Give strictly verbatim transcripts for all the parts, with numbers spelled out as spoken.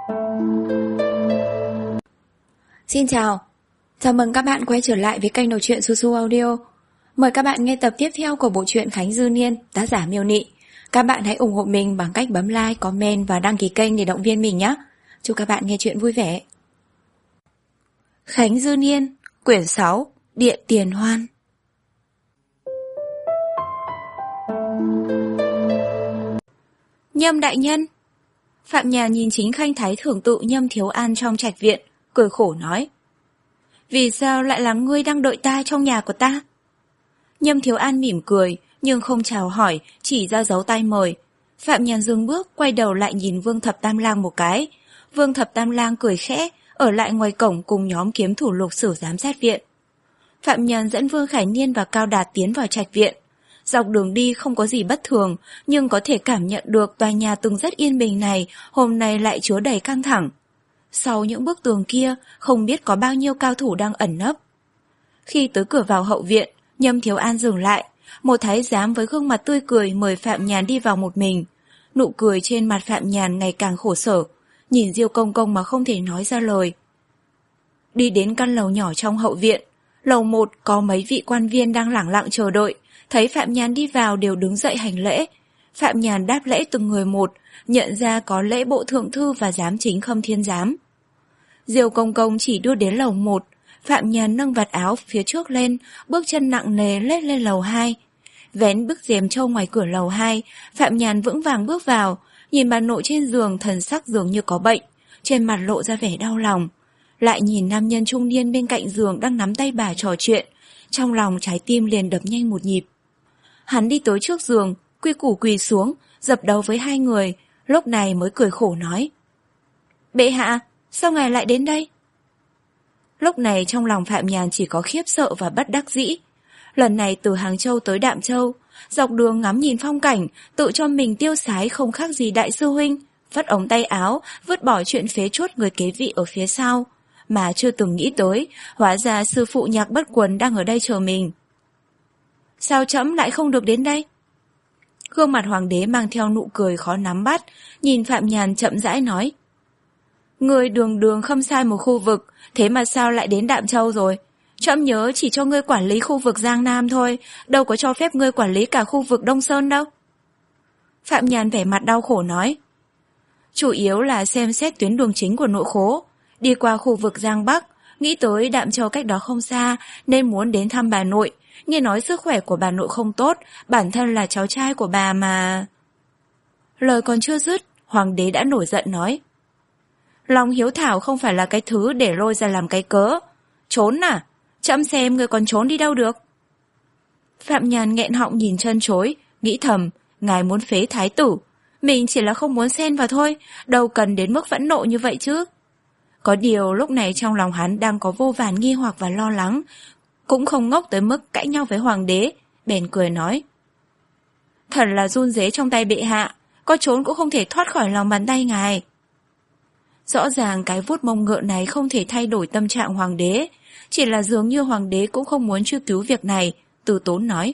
Xin chào, chào mừng các bạn quay trở lại với kênh đọc truyện Su Su Audio. Mời các bạn nghe tập tiếp theo của bộ truyện Khánh Dư Niên, tác giả Miêu Nị. Các bạn hãy ủng hộ mình bằng cách bấm like, comment và đăng ký kênh để động viên mình nhé. Chúc các bạn nghe truyện vui vẻ. Khánh Dư Niên, quyển sáu, Điện Tiền Hoan. Nhâm đại nhân. Phạm Nhàn nhìn chính khanh thái thưởng tự Nhâm Thiếu An trong trạch viện, cười khổ nói: Vì sao lại là ngươi đang đợi ta trong nhà của ta? Nhâm Thiếu An mỉm cười, nhưng không chào hỏi, chỉ ra dấu tay mời. Phạm Nhàn dừng bước, quay đầu lại nhìn Vương Thập Tam Lang một cái. Vương Thập Tam Lang cười khẽ, ở lại ngoài cổng cùng nhóm kiếm thủ Lục Sử giám sát viện. Phạm Nhàn dẫn Vương Khải Niên và Cao Đạt tiến vào trạch viện. Dọc đường đi không có gì bất thường, nhưng có thể cảm nhận được tòa nhà từng rất yên bình này hôm nay lại chứa đầy căng thẳng. Sau những bức tường kia, không biết có bao nhiêu cao thủ đang ẩn nấp. Khi tới cửa vào hậu viện, Nhâm Thiếu An dừng lại. Một thái giám với gương mặt tươi cười mời Phạm Nhàn đi vào một mình. Nụ cười trên mặt Phạm Nhàn ngày càng khổ sở, nhìn Diêu Công Công mà không thể nói ra lời. Đi đến căn lầu nhỏ trong hậu viện. Lầu một có mấy vị quan viên đang lẳng lặng chờ đợi. Thấy Phạm Nhàn đi vào đều đứng dậy hành lễ. Phạm Nhàn đáp lễ từng người một, nhận ra có lễ bộ thượng thư và giám chính Khâm Thiên Giám. Diêu Công Công chỉ đưa đến lầu một. Phạm Nhàn nâng vạt áo phía trước lên, bước chân nặng nề lết lên lầu hai. Vén bức rèm trâu ngoài cửa lầu hai, Phạm Nhàn vững vàng bước vào, nhìn bà nội trên giường thần sắc dường như có bệnh, trên mặt lộ ra vẻ đau lòng. Lại nhìn nam nhân trung niên bên cạnh giường đang nắm tay bà trò chuyện, trong lòng trái tim liền đập nhanh một nhịp. Hắn đi tới trước giường, quy củ quỳ xuống, dập đầu với hai người, lúc này mới cười khổ nói: Bệ hạ, sao ngài lại đến đây? Lúc này trong lòng Phạm Nhàn chỉ có khiếp sợ và bất đắc dĩ. Lần này từ Hàng Châu tới Đạm Châu, dọc đường ngắm nhìn phong cảnh, tự cho mình tiêu sái không khác gì đại sư huynh, vắt ống tay áo, vứt bỏ chuyện phế chuốt người kế vị ở phía sau, mà chưa từng nghĩ tới, hóa ra sư phụ Nhạc Bất Quần đang ở đây chờ mình. Sao trẫm lại không được đến đây? Gương mặt hoàng đế mang theo nụ cười khó nắm bắt, nhìn Phạm Nhàn chậm rãi nói: Ngươi đường đường khâm sai một khu vực, thế mà sao lại đến Đạm Châu rồi? Trẫm nhớ chỉ cho ngươi quản lý khu vực Giang Nam thôi, đâu có cho phép ngươi quản lý cả khu vực Đông Sơn đâu. Phạm Nhàn vẻ mặt đau khổ nói: Chủ yếu là xem xét tuyến đường chính của nội khố, đi qua khu vực Giang Bắc, nghĩ tới Đạm Châu cách đó không xa, nên muốn đến thăm bà nội. Nghe nói sức khỏe của bà nội không tốt, bản thân là cháu trai của bà mà... Lời còn chưa dứt, hoàng đế đã nổi giận nói: Lòng hiếu thảo không phải là cái thứ để lôi ra làm cái cớ. Trốn à? Trẫm xem người còn trốn đi đâu được. Phạm Nhàn nghẹn họng nhìn chân chối, nghĩ thầm, ngài muốn phế thái tử. Mình chỉ là không muốn xen vào thôi, đâu cần đến mức phẫn nộ như vậy chứ. Có điều lúc này trong lòng hắn đang có vô vàn nghi hoặc và lo lắng, cũng không ngốc tới mức cãi nhau với hoàng đế, bèn cười nói: Thật là run rế trong tay bệ hạ, có trốn cũng không thể thoát khỏi lòng bàn tay ngài. Rõ ràng cái vuốt mông ngựa này không thể thay đổi tâm trạng hoàng đế, chỉ là dường như hoàng đế cũng không muốn truy cứu việc này, từ tốn nói: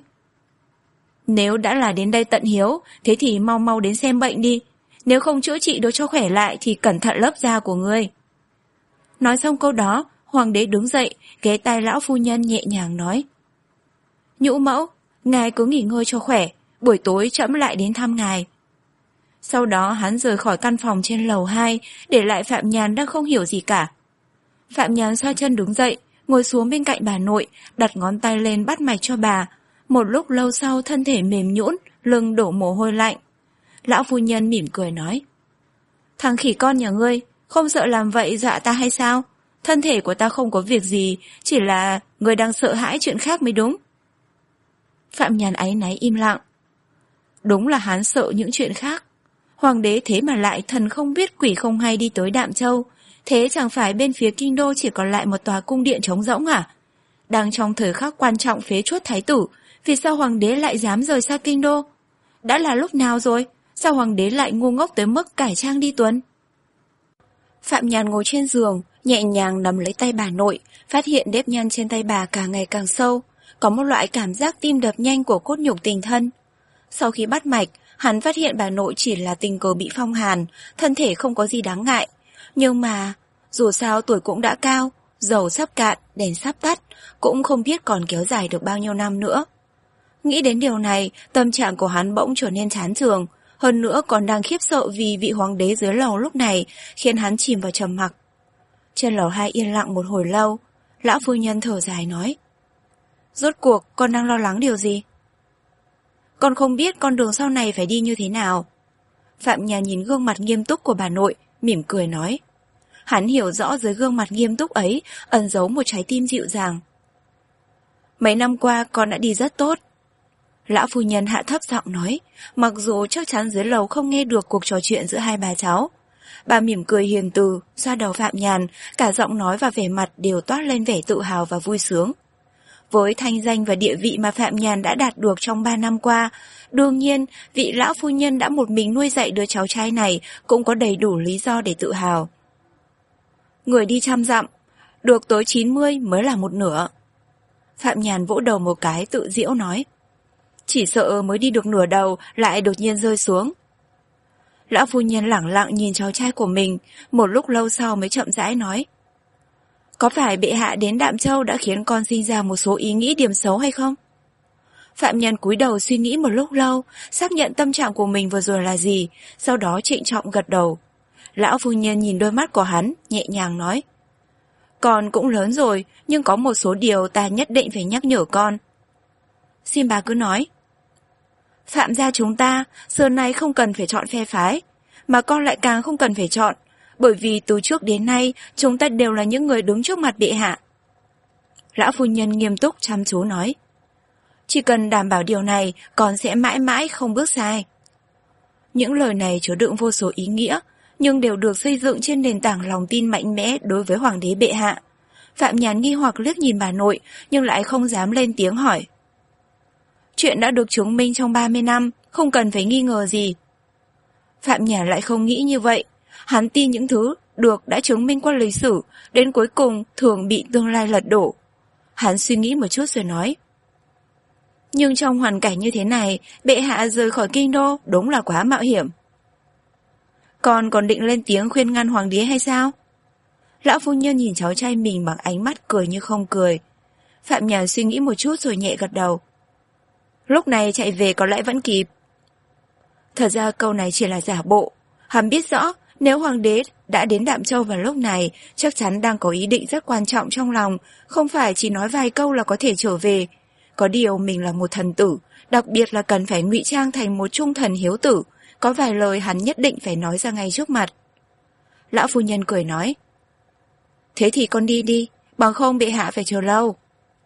Nếu đã là đến đây tận hiếu, thế thì mau mau đến xem bệnh đi, nếu không chữa trị được cho khỏe lại thì cẩn thận lớp da của ngươi. Nói xong câu đó, hoàng đế đứng dậy, ghé tai lão phu nhân nhẹ nhàng nói: Nhũ mẫu, ngài cứ nghỉ ngơi cho khỏe, buổi tối trẫm lại đến thăm ngài. Sau đó hắn rời khỏi căn phòng trên lầu hai, để lại Phạm Nhàn đang không hiểu gì cả. Phạm Nhàn xoa chân đứng dậy, ngồi xuống bên cạnh bà nội, đặt ngón tay lên bắt mạch cho bà. Một lúc lâu sau thân thể mềm nhũn, lưng đổ mồ hôi lạnh. Lão phu nhân mỉm cười nói: Thằng khỉ con nhà ngươi, không sợ làm vậy dọa ta hay sao? Thân thể của ta không có việc gì, chỉ là ngươi đang sợ hãi chuyện khác mới đúng. Phạm Nhàn áy náy im lặng. Đúng là hắn sợ những chuyện khác. Hoàng đế thế mà lại thần không biết quỷ không hay đi tới Đạm Châu, thế chẳng phải bên phía kinh đô chỉ còn lại một tòa cung điện trống rỗng à? Đang trong thời khắc quan trọng phế chuốt thái tử, vì sao hoàng đế lại dám rời xa kinh đô? Đã là lúc nào rồi, sao hoàng đế lại ngu ngốc tới mức cải trang đi tuần? Phạm Nhàn ngồi trên giường, nhẹ nhàng nắm lấy tay bà nội, phát hiện nếp nhăn trên tay bà càng ngày càng sâu, có một loại cảm giác tim đập nhanh của cốt nhục tình thân. Sau khi bắt mạch, hắn phát hiện bà nội chỉ là tình cờ bị phong hàn, thân thể không có gì đáng ngại. Nhưng mà, dù sao tuổi cũng đã cao, dầu sắp cạn, đèn sắp tắt, cũng không biết còn kéo dài được bao nhiêu năm nữa. Nghĩ đến điều này, tâm trạng của hắn bỗng trở nên chán chường, hơn nữa còn đang khiếp sợ vì vị hoàng đế dưới lầu lúc này khiến hắn chìm vào trầm mặc. Trên lầu hai yên lặng một hồi lâu, lão phu nhân thở dài nói: Rốt cuộc con đang lo lắng điều gì? Con không biết con đường sau này phải đi như thế nào. Phạm Nhàn nhìn gương mặt nghiêm túc của bà nội, mỉm cười nói. Hắn hiểu rõ dưới gương mặt nghiêm túc ấy ẩn giấu một trái tim dịu dàng. Mấy năm qua con đã đi rất tốt. Lão phu nhân hạ thấp giọng nói, mặc dù chắc chắn dưới lầu không nghe được cuộc trò chuyện giữa hai bà cháu. Bà mỉm cười hiền từ, xoa đầu Phạm Nhàn, cả giọng nói và vẻ mặt đều toát lên vẻ tự hào và vui sướng. Với thanh danh và địa vị mà Phạm Nhàn đã đạt được trong ba năm qua, đương nhiên, vị lão phu nhân đã một mình nuôi dạy đứa cháu trai này cũng có đầy đủ lý do để tự hào. Người đi trăm dặm, được tới chín mươi mới là một nửa. Phạm Nhàn vỗ đầu một cái tự giễu nói. Chỉ sợ mới đi được nửa đầu lại đột nhiên rơi xuống. Lão phu nhân lẳng lặng nhìn cháu trai của mình, một lúc lâu sau mới chậm rãi nói. Có phải bệ hạ đến Đạm Châu đã khiến con sinh ra một số ý nghĩ điểm xấu hay không? Phạm Nhân cúi đầu suy nghĩ một lúc lâu, xác nhận tâm trạng của mình vừa rồi là gì, sau đó trịnh trọng gật đầu. Lão phu nhân nhìn đôi mắt của hắn, nhẹ nhàng nói. Con cũng lớn rồi, nhưng có một số điều ta nhất định phải nhắc nhở con. Xin bà cứ nói. Phạm gia chúng ta, xưa nay không cần phải chọn phe phái, mà con lại càng không cần phải chọn, bởi vì từ trước đến nay chúng ta đều là những người đứng trước mặt bệ hạ. Lão phu nhân nghiêm túc chăm chú nói. Chỉ cần đảm bảo điều này, con sẽ mãi mãi không bước sai. Những lời này chứa đựng vô số ý nghĩa, nhưng đều được xây dựng trên nền tảng lòng tin mạnh mẽ đối với hoàng đế bệ hạ. Phạm Nhàn nghi hoặc liếc nhìn bà nội, nhưng lại không dám lên tiếng hỏi. Chuyện đã được chứng minh trong ba mươi năm, không cần phải nghi ngờ gì. Phạm Nhàn lại không nghĩ như vậy. Hắn tin những thứ được đã chứng minh qua lịch sử, đến cuối cùng thường bị tương lai lật đổ. Hắn suy nghĩ một chút rồi nói. Nhưng trong hoàn cảnh như thế này, bệ hạ rời khỏi kinh đô đúng là quá mạo hiểm. Con còn định lên tiếng khuyên ngăn hoàng đế hay sao? Lão phu nhân nhìn cháu trai mình bằng ánh mắt cười như không cười. Phạm Nhàn suy nghĩ một chút rồi nhẹ gật đầu. Lúc này chạy về có lẽ vẫn kịp. Thật ra câu này chỉ là giả bộ. Hắn biết rõ nếu hoàng đế đã đến Đạm Châu vào lúc này, chắc chắn đang có ý định rất quan trọng trong lòng, không phải chỉ nói vài câu là có thể trở về. Có điều mình là một thần tử, đặc biệt là cần phải ngụy trang thành một trung thần hiếu tử, có vài lời hắn nhất định phải nói ra ngay trước mặt. Lão phu nhân cười nói. Thế thì con đi đi, bằng không bệ hạ phải chờ lâu.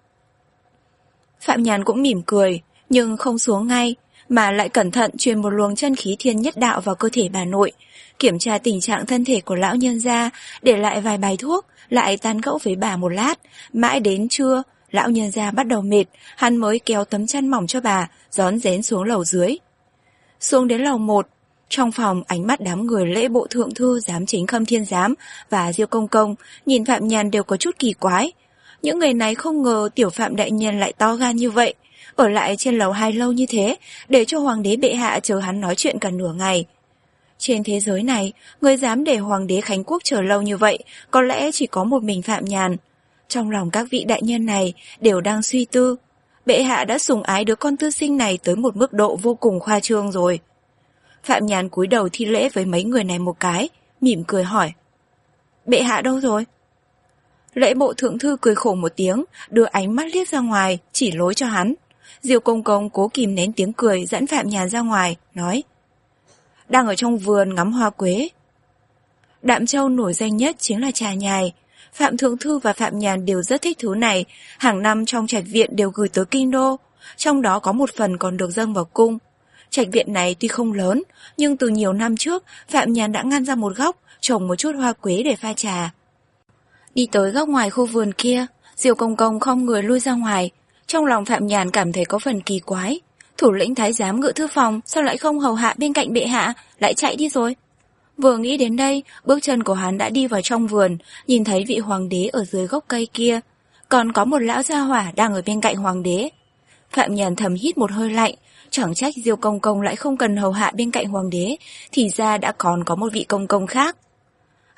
Phạm Nhàn cũng mỉm cười, nhưng không xuống ngay, mà lại cẩn thận truyền một luồng chân khí thiên nhất đạo vào cơ thể bà nội, kiểm tra tình trạng thân thể của lão nhân gia, để lại vài bài thuốc, lại tán gẫu với bà một lát, mãi đến trưa, lão nhân gia bắt đầu mệt, hắn mới kéo tấm chăn mỏng cho bà, rón rén xuống lầu dưới. Xuống đến lầu một, trong phòng ánh mắt đám người lễ bộ thượng thư giám chính Khâm Thiên Giám và Diêu Công Công nhìn Phạm Nhàn đều có chút kỳ quái. Những người này không ngờ tiểu Phạm đại nhân lại to gan như vậy, ở lại trên lầu hai lâu như thế, để cho hoàng đế bệ hạ chờ hắn nói chuyện cả nửa ngày. Trên thế giới này, người dám để hoàng đế Khánh Quốc chờ lâu như vậy, có lẽ chỉ có một mình Phạm Nhàn. Trong lòng các vị đại nhân này đều đang suy tư, bệ hạ đã sủng ái đứa con tư sinh này tới một mức độ vô cùng khoa trương rồi. Phạm Nhàn cúi đầu thi lễ với mấy người này một cái, mỉm cười hỏi. Bệ hạ đâu rồi? Lễ bộ thượng thư cười khổ một tiếng, đưa ánh mắt liếc ra ngoài, chỉ lối cho hắn. Diêu Công Công cố kìm nén tiếng cười dẫn Phạm Nhàn ra ngoài, nói. Đang ở trong vườn ngắm hoa quế. Đạm Châu nổi danh nhất chính là trà nhài. Phạm Thượng Thư và Phạm Nhàn đều rất thích thứ này, hàng năm trong trạch viện đều gửi tới kinh đô, trong đó có một phần còn được dâng vào cung. Trạch viện này tuy không lớn, nhưng từ nhiều năm trước, Phạm Nhàn đã ngăn ra một góc, trồng một chút hoa quế để pha trà. Đi tới góc ngoài khu vườn kia, Diêu Công Công không người lui ra ngoài. Trong lòng Phạm Nhàn cảm thấy có phần kỳ quái. Thủ lĩnh thái giám ngự thư phòng sao lại không hầu hạ bên cạnh bệ hạ, lại chạy đi rồi. Vừa nghĩ đến đây, bước chân của hắn đã đi vào trong vườn, nhìn thấy vị hoàng đế ở dưới gốc cây kia. Còn có một lão gia hỏa đang ở bên cạnh hoàng đế. Phạm Nhàn thầm hít một hơi lạnh, chẳng trách Diêu Công Công lại không cần hầu hạ bên cạnh hoàng đế, thì ra đã còn có một vị công công khác.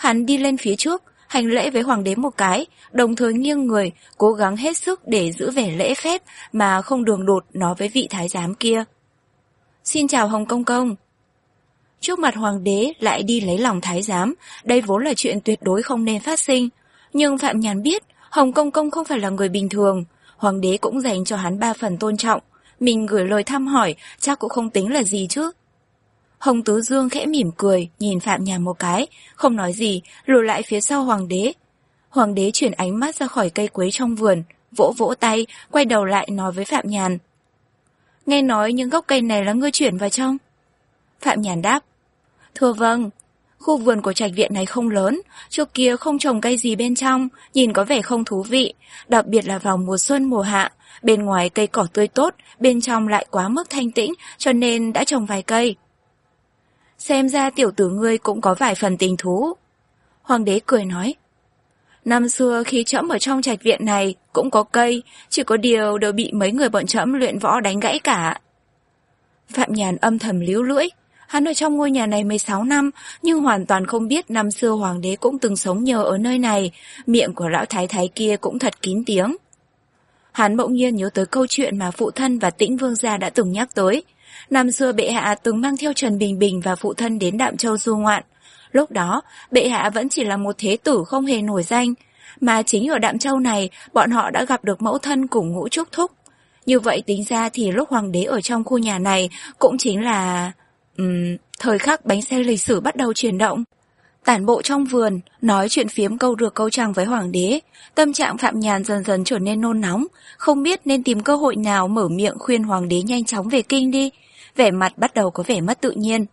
Hắn đi lên phía trước, hành lễ với hoàng đế một cái, đồng thời nghiêng người, cố gắng hết sức để giữ vẻ lễ phép mà không đường đột nói với vị thái giám kia. Xin chào Hồng Công Công. Trước mặt hoàng đế lại đi lấy lòng thái giám, đây vốn là chuyện tuyệt đối không nên phát sinh. Nhưng Phạm Nhàn biết, Hồng Công Công không phải là người bình thường, hoàng đế cũng dành cho hắn ba phần tôn trọng, mình gửi lời thăm hỏi chắc cũng không tính là gì chứ. Hồng Tứ Dương khẽ mỉm cười, nhìn Phạm Nhàn một cái, không nói gì, lùi lại phía sau hoàng đế. Hoàng đế chuyển ánh mắt ra khỏi cây quế trong vườn, vỗ vỗ tay, quay đầu lại nói với Phạm Nhàn. Nghe nói những gốc cây này là ngươi chuyển vào trong. Phạm Nhàn đáp. Thưa vâng, khu vườn của trạch viện này không lớn, trước kia không trồng cây gì bên trong, nhìn có vẻ không thú vị, đặc biệt là vào mùa xuân mùa hạ, bên ngoài cây cỏ tươi tốt, bên trong lại quá mức thanh tĩnh, cho nên đã trồng vài cây. Xem ra tiểu tử ngươi cũng có vài phần tình thú. Hoàng đế cười nói. Năm xưa khi trẫm ở trong trạch viện này cũng có cây, chỉ có điều đều bị mấy người bọn trẫm luyện võ đánh gãy cả. Phạm Nhàn âm thầm líu lưỡi. Hắn ở trong ngôi nhà này mười sáu năm, nhưng hoàn toàn không biết năm xưa hoàng đế cũng từng sống nhờ ở nơi này, miệng của lão thái thái kia cũng thật kín tiếng. Hắn bỗng nhiên nhớ tới câu chuyện mà phụ thân và Tĩnh Vương gia đã từng nhắc tới. Năm xưa bệ hạ từng mang theo Trần Bình Bình và phụ thân đến Đạm Châu du ngoạn. Lúc đó, bệ hạ vẫn chỉ là một thế tử không hề nổi danh, mà chính ở Đạm Châu này, bọn họ đã gặp được mẫu thân cùng Ngũ Trúc Thúc. Như vậy tính ra thì lúc hoàng đế ở trong khu nhà này cũng chính là... Ừm, thời khắc bánh xe lịch sử bắt đầu chuyển động. Tản bộ trong vườn, nói chuyện phiếm câu được câu trăng với hoàng đế, tâm trạng Phạm Nhàn dần dần trở nên nôn nóng, không biết nên tìm cơ hội nào mở miệng khuyên hoàng đế nhanh chóng về kinh đi, vẻ mặt bắt đầu có vẻ mất tự nhiên.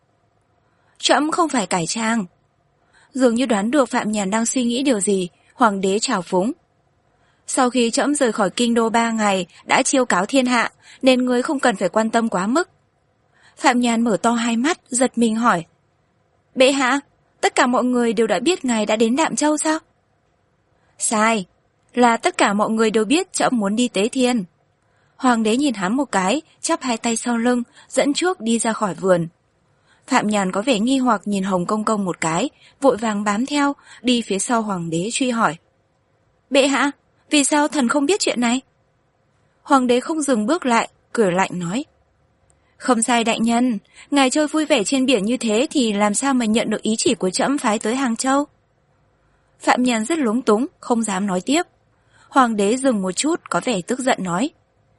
Trẫm không phải cải trang. Dường như đoán được Phạm Nhàn đang suy nghĩ điều gì, hoàng đế trào phúng. Sau khi trẫm rời khỏi kinh đô ba ngày, đã chiêu cáo thiên hạ, nên ngươi không cần phải quan tâm quá mức. Phạm Nhàn mở to hai mắt, giật mình hỏi. Bệ hạ, tất cả mọi người đều đã biết ngài đã đến Đạm Châu sao? Sai, là tất cả mọi người đều biết trẫm muốn đi tế thiên. Hoàng đế nhìn hắn một cái, chắp hai tay sau lưng, dẫn trước đi ra khỏi vườn. Phạm Nhàn có vẻ nghi hoặc nhìn Hồng Công Công một cái, vội vàng bám theo, đi phía sau hoàng đế truy hỏi. Bệ hạ, vì sao thần không biết chuyện này? Hoàng đế không dừng bước lại, cười lạnh nói. Không sai đại nhân, ngài chơi vui vẻ trên biển như thế thì làm sao mà nhận được ý chỉ của trẫm phái tới Hàng Châu? Phạm Nhàn rất lúng túng, không dám nói tiếp. Hoàng đế dừng một chút, có vẻ tức giận nói.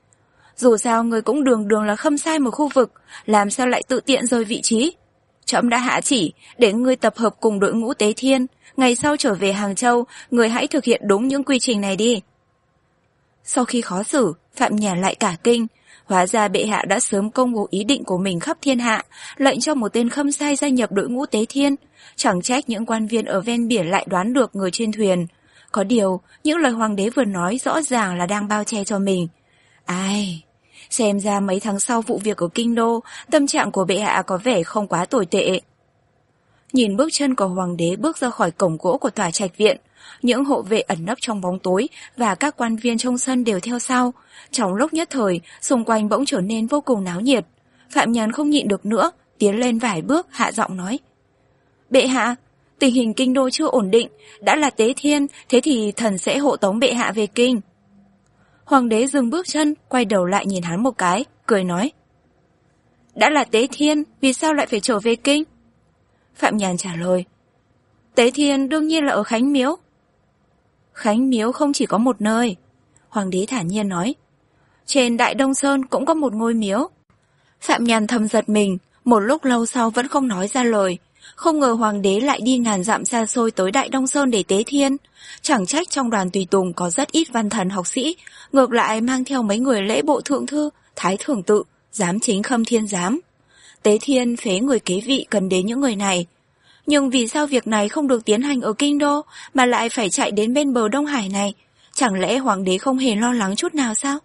Dù sao người cũng đường đường là khâm sai một khu vực, làm sao lại tự tiện rời vị trí? Trẫm đã hạ chỉ để ngươi tập hợp cùng đội ngũ tế thiên, ngày sau trở về Hàng Châu, người hãy thực hiện đúng những quy trình này đi. Sau khi khó xử, Phạm Nhàn lại cả kinh. Hóa ra bệ hạ đã sớm công bố ý định của mình khắp thiên hạ, lệnh cho một tên khâm sai gia nhập đội ngũ tế thiên. Chẳng trách những quan viên ở ven biển lại đoán được người trên thuyền. Có điều, những lời hoàng đế vừa nói rõ ràng là đang bao che cho mình. Ai... Xem ra mấy tháng sau vụ việc ở Kinh Đô, tâm trạng của bệ hạ có vẻ không quá tồi tệ. Nhìn bước chân của hoàng đế bước ra khỏi cổng gỗ của tòa trạch viện, những hộ vệ ẩn nấp trong bóng tối và các quan viên trong sân đều theo sau. Trong lúc nhất thời, xung quanh bỗng trở nên vô cùng náo nhiệt. Phạm Nhàn không nhịn được nữa, tiến lên vài bước, hạ giọng nói. Bệ hạ, tình hình Kinh Đô chưa ổn định, đã là tế thiên, thế thì thần sẽ hộ tống bệ hạ về kinh. Hoàng đế dừng bước chân, quay đầu lại nhìn hắn một cái, cười nói. Đã là tế thiên, vì sao lại phải trở về kinh? Phạm Nhàn trả lời. Tế thiên đương nhiên là ở Khánh Miếu. Khánh Miếu không chỉ có một nơi. Hoàng đế thản nhiên nói. Trên Đại Đông Sơn cũng có một ngôi miếu. Phạm Nhàn thầm giật mình, một lúc lâu sau vẫn không nói ra lời. Không ngờ hoàng đế lại đi ngàn dặm xa xôi tới Đại Đông Sơn để tế thiên. Chẳng trách trong đoàn tùy tùng có rất ít văn thần học sĩ, ngược lại mang theo mấy người lễ bộ thượng thư, thái thưởng tự, giám chính khâm thiên giám. Tế thiên phế người kế vị cần đến những người này. Nhưng vì sao việc này không được tiến hành ở Kinh Đô mà lại phải chạy đến bên bờ Đông Hải này? Chẳng lẽ hoàng đế không hề lo lắng chút nào sao?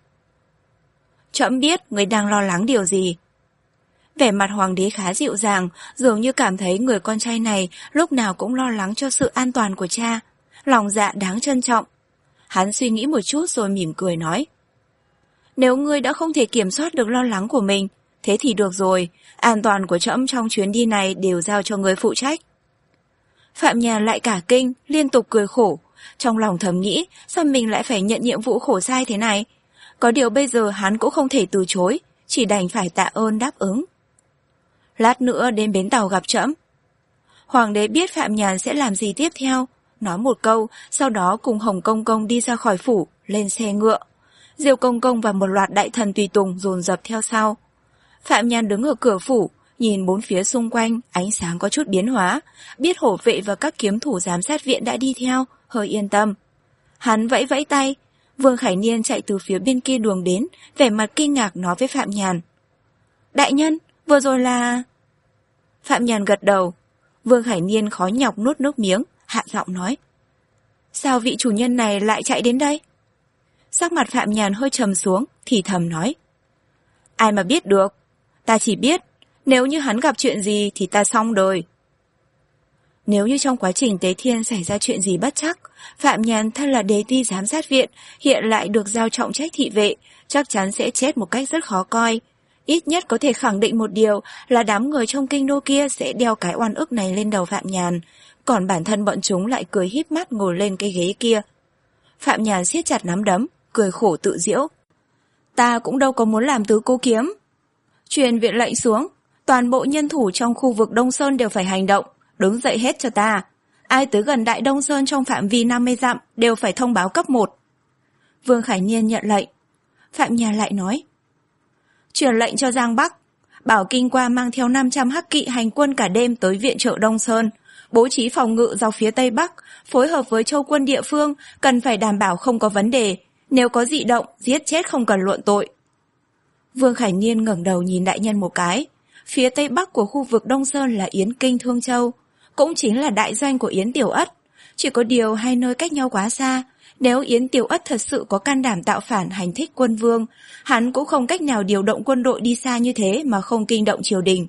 Trẫm biết người đang lo lắng điều gì. Vẻ mặt hoàng đế khá dịu dàng, dường như cảm thấy người con trai này lúc nào cũng lo lắng cho sự an toàn của cha. Lòng dạ đáng trân trọng. Hắn suy nghĩ một chút rồi mỉm cười nói. Nếu ngươi đã không thể kiểm soát được lo lắng của mình, thế thì được rồi, an toàn của trẫm trong chuyến đi này đều giao cho ngươi phụ trách. Phạm Nhàn lại cả kinh, liên tục cười khổ. Trong lòng thầm nghĩ, sao mình lại phải nhận nhiệm vụ khổ sai thế này? Có điều bây giờ hắn cũng không thể từ chối, chỉ đành phải tạ ơn đáp ứng. Lát nữa đến bến tàu gặp trẫm. Hoàng đế biết Phạm Nhàn sẽ làm gì tiếp theo, nói một câu, sau đó cùng Hồng Công Công đi ra khỏi phủ, lên xe ngựa. Diêu Công Công và một loạt đại thần tùy tùng dồn dập theo sau. Phạm Nhàn đứng ở cửa phủ, nhìn bốn phía xung quanh, ánh sáng có chút biến hóa, biết hổ vệ và các kiếm thủ giám sát viện đã đi theo, hơi yên tâm. Hắn vẫy vẫy tay, Vương Khải Niên chạy từ phía bên kia đường đến, vẻ mặt kinh ngạc nói với Phạm Nhàn. Đại nhân, vừa rồi là... Phạm Nhàn gật đầu. Vương Khải Niên khó nhọc nuốt nước miếng, hạ giọng nói. Sao vị chủ nhân này lại chạy đến đây? Sắc mặt Phạm Nhàn hơi trầm xuống, thì thầm nói. Ai mà biết được, ta chỉ biết, nếu như hắn gặp chuyện gì thì ta xong đời. Nếu như trong quá trình tế thiên xảy ra chuyện gì bất chắc, Phạm Nhàn thân là đế ti giám sát viện, hiện lại được giao trọng trách thị vệ, chắc chắn sẽ chết một cách rất khó coi. Ít nhất có thể khẳng định một điều là đám người trong kinh đô kia sẽ đeo cái oan ức này lên đầu Phạm Nhàn, còn bản thân bọn chúng lại cười híp mắt ngồi lên cái ghế kia. Phạm Nhàn siết chặt nắm đấm, cười khổ tự giễu. Ta cũng đâu có muốn làm tứ cô kiếm. Truyền viện lệnh xuống, toàn bộ nhân thủ trong khu vực Đông Sơn đều phải hành động, đứng dậy hết cho ta. Ai tới gần Đại Đông Sơn trong phạm vi năm mươi dặm đều phải thông báo cấp một. Vương Khải Niên nhận lệnh. Phạm Nhàn lại nói. Truyền lệnh cho Giang Bắc, bảo Kinh Qua mang theo năm trăm hắc kỵ hành quân cả đêm tới viện trợ Đông Sơn, bố trí phòng ngự dọc phía Tây Bắc, phối hợp với châu quân địa phương, cần phải đảm bảo không có vấn đề, nếu có dị động, giết chết không cần luận tội. Vương Khải Niên ngẩng đầu nhìn đại nhân một cái. Phía Tây Bắc của khu vực Đông Sơn là Yến Kinh Thương Châu, cũng chính là đại doanh của Yến Tiểu Ất. Chỉ có điều hai nơi cách nhau quá xa, nếu Yến Tiểu Ất thật sự có can đảm tạo phản hành thích quân vương, hắn cũng không cách nào điều động quân đội đi xa như thế mà không kinh động triều đình.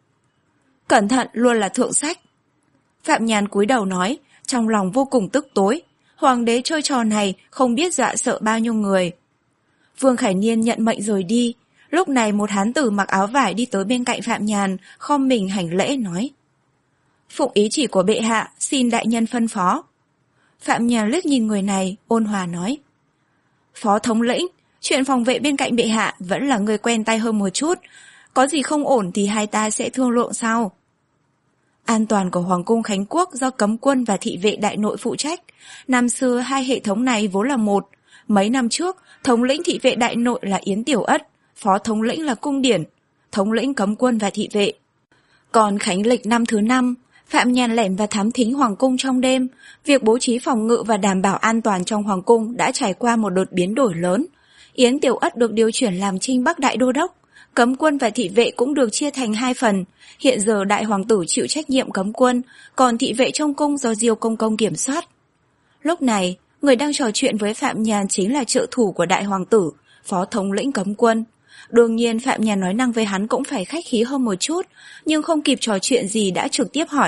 Cẩn thận luôn là thượng sách. Phạm Nhàn cúi đầu nói, trong lòng vô cùng tức tối. Hoàng đế chơi trò này không biết dọa sợ bao nhiêu người. Vương Khải Niên nhận mệnh rồi đi. Lúc này một hán tử mặc áo vải đi tới bên cạnh Phạm Nhàn, khom mình hành lễ nói. Phụng ý chỉ của bệ hạ, xin đại nhân phân phó. Phạm Nhàn liếc nhìn người này, ôn hòa nói. Phó thống lĩnh, chuyện phòng vệ bên cạnh bệ hạ vẫn là người quen tay hơn một chút. Có gì không ổn thì hai ta sẽ thương lượng sau. An toàn của Hoàng cung Khánh Quốc do cấm quân và thị vệ đại nội phụ trách. Năm xưa hai hệ thống này vốn là một. Mấy năm trước, thống lĩnh thị vệ đại nội là Yến Tiểu Ất, phó thống lĩnh là Cung Điển, thống lĩnh cấm quân và thị vệ. Còn Khánh lịch năm thứ năm, Phạm Nhàn lẻn và thám thính Hoàng cung trong đêm. Việc bố trí phòng ngự và đảm bảo an toàn trong Hoàng cung đã trải qua một đợt biến đổi lớn. Yến Tiểu Ất được điều chuyển làm Trinh Bắc Đại Đô Đốc. Cấm quân và thị vệ cũng được chia thành hai phần. Hiện giờ đại hoàng tử chịu trách nhiệm cấm quân, còn thị vệ trong cung do Diêu Công Công kiểm soát. Lúc này, người đang trò chuyện với Phạm Nhàn chính là trợ thủ của đại hoàng tử, phó thống lĩnh cấm quân. Đương nhiên Phạm Nhàn nói năng với hắn cũng phải khách khí hơn một chút, nhưng không kịp trò chuyện gì đã trực tiếp hỏi.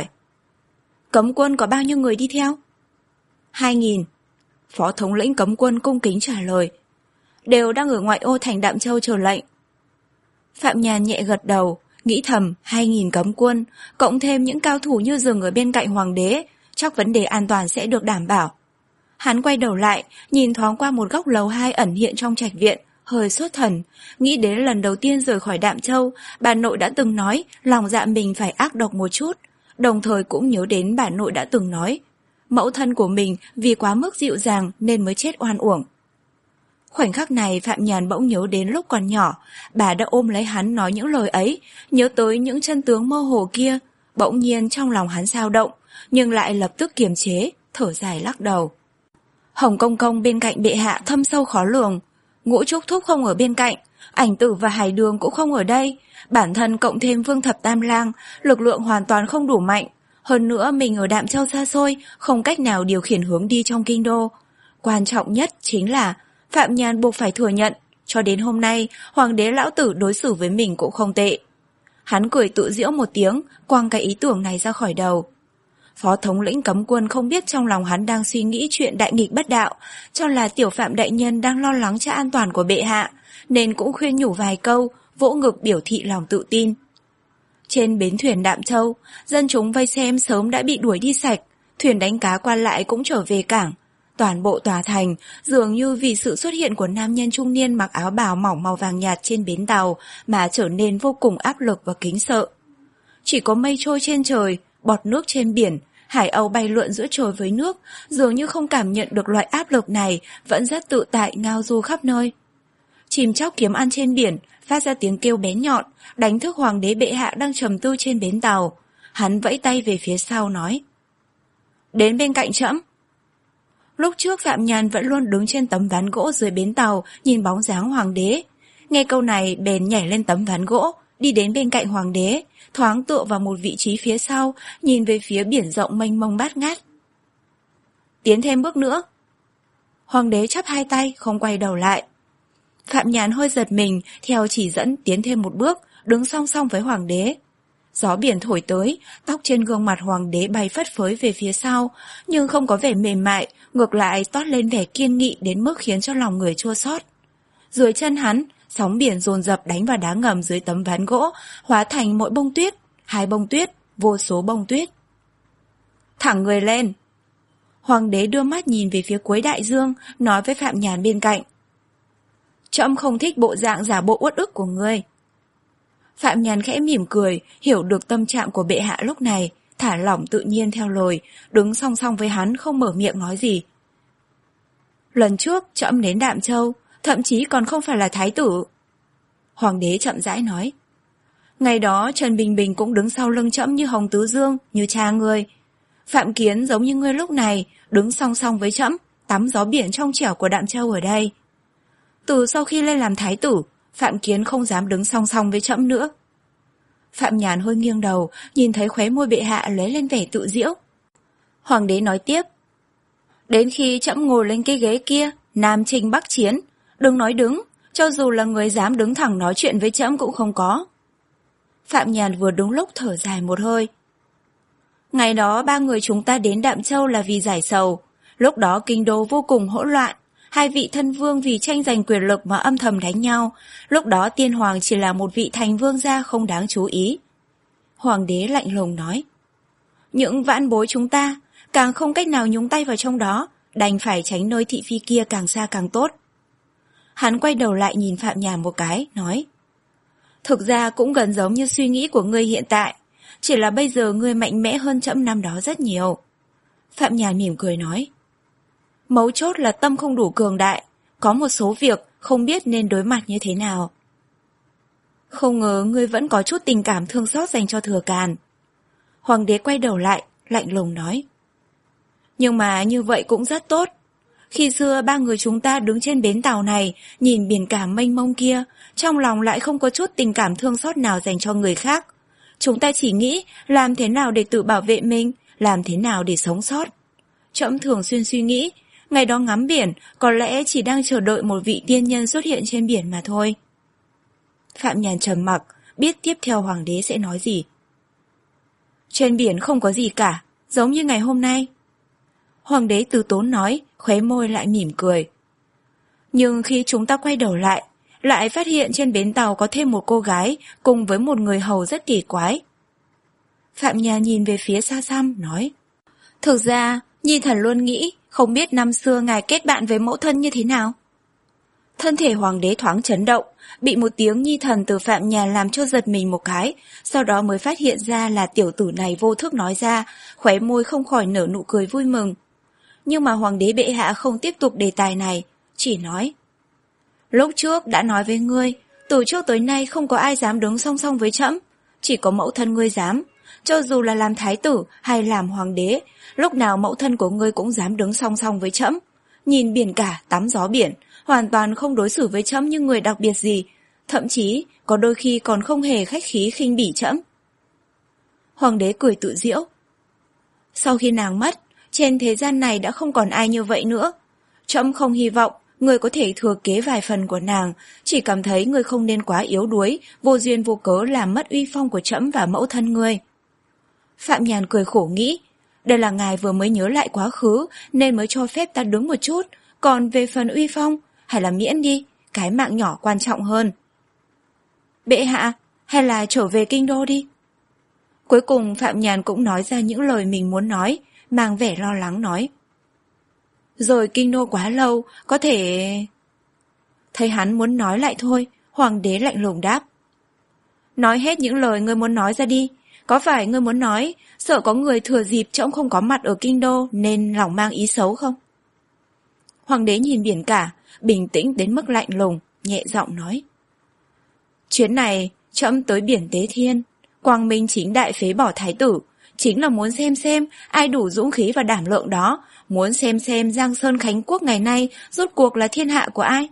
Cấm quân có bao nhiêu người đi theo? Hai nghìn. Phó thống lĩnh cấm quân cung kính trả lời. Đều đang ở ngoại ô thành Đạm Châu chờ lệnh. Phạm Nhàn nhẹ gật đầu, nghĩ thầm hai nghìn cấm quân, cộng thêm những cao thủ như rừng ở bên cạnh hoàng đế, chắc vấn đề an toàn sẽ được đảm bảo. Hắn quay đầu lại, nhìn thoáng qua một góc lầu hai ẩn hiện trong trạch viện, hơi xuất thần, nghĩ đến lần đầu tiên rời khỏi Đạm Châu, bà nội đã từng nói lòng dạ mình phải ác độc một chút, đồng thời cũng nhớ đến bà nội đã từng nói, mẫu thân của mình vì quá mức dịu dàng nên mới chết oan uổng. Khoảnh khắc này Phạm Nhàn bỗng nhớ đến lúc còn nhỏ, bà đã ôm lấy hắn nói những lời ấy, nhớ tới những chân tướng mơ hồ kia, bỗng nhiên trong lòng hắn dao động, nhưng lại lập tức kiềm chế, thở dài lắc đầu. Hồng Công Công bên cạnh bệ hạ thâm sâu khó lường, Ngũ Trúc Thúc không ở bên cạnh, Ảnh Tử và Hải Đường cũng không ở đây, bản thân cộng thêm Vương Thập Tam Lang, lực lượng hoàn toàn không đủ mạnh, hơn nữa mình ở Đạm Châu xa xôi, không cách nào điều khiển hướng đi trong kinh đô. Quan trọng nhất chính là Phạm Nhàn buộc phải thừa nhận, cho đến hôm nay, hoàng đế lão tử đối xử với mình cũng không tệ. Hắn cười tự giễu một tiếng, quăng cái ý tưởng này ra khỏi đầu. Phó thống lĩnh cấm quân không biết trong lòng hắn đang suy nghĩ chuyện đại nghịch bất đạo, cho là tiểu Phạm đại nhân đang lo lắng cho an toàn của bệ hạ, nên cũng khuyên nhủ vài câu, vỗ ngực biểu thị lòng tự tin. Trên bến thuyền Đạm Châu, dân chúng vây xem sớm đã bị đuổi đi sạch, thuyền đánh cá qua lại cũng trở về cảng. Toàn bộ tòa thành, dường như vì sự xuất hiện của nam nhân trung niên mặc áo bào mỏng màu vàng nhạt trên bến tàu mà trở nên vô cùng áp lực và kính sợ. Chỉ có mây trôi trên trời, bọt nước trên biển, hải âu bay lượn giữa trời với nước, dường như không cảm nhận được loại áp lực này, vẫn rất tự tại ngao du khắp nơi. Chim chóc kiếm ăn trên biển, phát ra tiếng kêu bé nhọn, đánh thức hoàng đế bệ hạ đang trầm tư trên bến tàu. Hắn vẫy tay về phía sau nói: Đến bên cạnh trẫm. Lúc trước Phạm Nhàn vẫn luôn đứng trên tấm ván gỗ dưới bến tàu, nhìn bóng dáng hoàng đế. Nghe câu này bèn nhảy lên tấm ván gỗ, đi đến bên cạnh hoàng đế, thoáng tựa vào một vị trí phía sau, nhìn về phía biển rộng mênh mông bát ngát. Tiến thêm bước nữa. Hoàng đế chắp hai tay, không quay đầu lại. Phạm Nhàn hơi giật mình, theo chỉ dẫn tiến thêm một bước, đứng song song với hoàng đế. Gió biển thổi tới, tóc trên gương mặt hoàng đế bay phất phới về phía sau, nhưng không có vẻ mềm mại, ngược lại toát lên vẻ kiên nghị đến mức khiến cho lòng người chua xót. Dưới chân hắn, sóng biển dồn dập đánh vào đá ngầm dưới tấm ván gỗ, hóa thành mỗi bông tuyết, hai bông tuyết, vô số bông tuyết. Thẳng người lên. Hoàng đế đưa mắt nhìn về phía cuối đại dương, nói với Phạm Nhàn bên cạnh: Trẫm không thích bộ dạng giả bộ uất ức của ngươi. Phạm Nhàn khẽ mỉm cười, hiểu được tâm trạng của bệ hạ lúc này, thả lỏng tự nhiên theo lời, đứng song song với hắn không mở miệng nói gì. Lần trước trẫm đến Đạm Châu, thậm chí còn không phải là thái tử. Hoàng đế chậm rãi nói: Ngày đó Trần Bình Bình cũng đứng sau lưng trẫm như Hồng Tứ Dương, như cha ngươi. Phạm Kiến giống như ngươi lúc này, đứng song song với trẫm, tắm gió biển trong trẻo của Đạm Châu ở đây. Từ sau khi lên làm thái tử, Phạm Kiến không dám đứng song song với trẫm nữa. Phạm Nhàn hơi nghiêng đầu, nhìn thấy khóe môi bệ hạ lấy lên vẻ tự giễu. Hoàng đế nói tiếp: Đến khi trẫm ngồi lên cái ghế kia, Nam Chinh Bắc Chiến, đừng nói đứng, cho dù là người dám đứng thẳng nói chuyện với trẫm cũng không có. Phạm Nhàn vừa đúng lúc thở dài một hơi. Ngày đó ba người chúng ta đến Đạm Châu là vì giải sầu, lúc đó kinh đô vô cùng hỗn loạn. Hai vị thân vương vì tranh giành quyền lực mà âm thầm đánh nhau, lúc đó tiên hoàng chỉ là một vị thành vương gia không đáng chú ý. Hoàng đế lạnh lùng nói: Những vãn bối chúng ta càng không cách nào nhúng tay vào trong đó, đành phải tránh nơi thị phi kia càng xa càng tốt. Hắn quay đầu lại nhìn Phạm Nhàn một cái, nói: Thực ra cũng gần giống như suy nghĩ của ngươi hiện tại, chỉ là bây giờ ngươi mạnh mẽ hơn trẫm năm đó rất nhiều. Phạm Nhàn mỉm cười nói: Mấu chốt là tâm không đủ cường đại, có một số việc không biết nên đối mặt như thế nào. Không ngờ ngươi vẫn có chút tình cảm thương xót dành cho Thừa Càn. Hoàng đế quay đầu lại, lạnh lùng nói: Nhưng mà như vậy cũng rất tốt. Khi xưa ba người chúng ta đứng trên bến tàu này, nhìn biển cả mênh mông kia, trong lòng lại không có chút tình cảm thương xót nào dành cho người khác. Chúng ta chỉ nghĩ làm thế nào để tự bảo vệ mình, làm thế nào để sống sót. Trẫm thường xuyên suy nghĩ, ngày đó ngắm biển có lẽ chỉ đang chờ đợi một vị tiên nhân xuất hiện trên biển mà thôi. Phạm Nhàn trầm mặc, biết tiếp theo hoàng đế sẽ nói gì. Trên biển không có gì cả, giống như ngày hôm nay. Hoàng đế từ tốn nói, khóe môi lại mỉm cười. Nhưng khi chúng ta quay đầu lại, lại phát hiện trên bến tàu có thêm một cô gái cùng với một người hầu rất kỳ quái. Phạm Nhàn nhìn về phía xa xăm, nói: Thực ra, Nhi thần luôn nghĩ, không biết năm xưa ngài kết bạn với mẫu thân như thế nào. Thân thể hoàng đế thoáng chấn động, bị một tiếng nhi thần từ Phạm Nhàn làm cho giật mình một cái, sau đó mới phát hiện ra là tiểu tử này vô thức nói ra, khóe môi không khỏi nở nụ cười vui mừng. Nhưng mà hoàng đế bệ hạ không tiếp tục đề tài này, chỉ nói: Lúc trước đã nói với ngươi, từ trước tới nay không có ai dám đứng song song với trẫm, chỉ có mẫu thân ngươi dám. Cho dù là làm thái tử hay làm hoàng đế, lúc nào mẫu thân của ngươi cũng dám đứng song song với trẫm. Nhìn biển cả, tắm gió biển, hoàn toàn không đối xử với trẫm như người đặc biệt gì, thậm chí có đôi khi còn không hề khách khí khinh bỉ trẫm. Hoàng đế cười tự giễu. Sau khi nàng mất, trên thế gian này đã không còn ai như vậy nữa. Trẫm không hy vọng người có thể thừa kế vài phần của nàng, chỉ cảm thấy người không nên quá yếu đuối, vô duyên vô cớ làm mất uy phong của trẫm và mẫu thân ngươi. Phạm Nhàn cười khổ nghĩ, đây là ngài vừa mới nhớ lại quá khứ nên mới cho phép ta đứng một chút, còn về phần uy phong, hay là miễn đi, cái mạng nhỏ quan trọng hơn. Bệ hạ, hay là trở về kinh đô đi. Cuối cùng Phạm Nhàn cũng nói ra những lời mình muốn nói, mang vẻ lo lắng nói. Rồi kinh đô quá lâu, có thể... Thấy hắn muốn nói lại thôi, hoàng đế lạnh lùng đáp. Nói hết những lời ngươi muốn nói ra đi. Có phải ngươi muốn nói, sợ có người thừa dịp trẫm không có mặt ở kinh đô nên lòng mang ý xấu không? Hoàng đế nhìn biển cả, bình tĩnh đến mức lạnh lùng, nhẹ giọng nói. Chuyến này, trẫm tới biển Tế Thiên, quang minh chính đại phế bỏ thái tử, chính là muốn xem xem ai đủ dũng khí và đảm lượng đó, muốn xem xem Giang Sơn Khánh Quốc ngày nay rốt cuộc là thiên hạ của ai.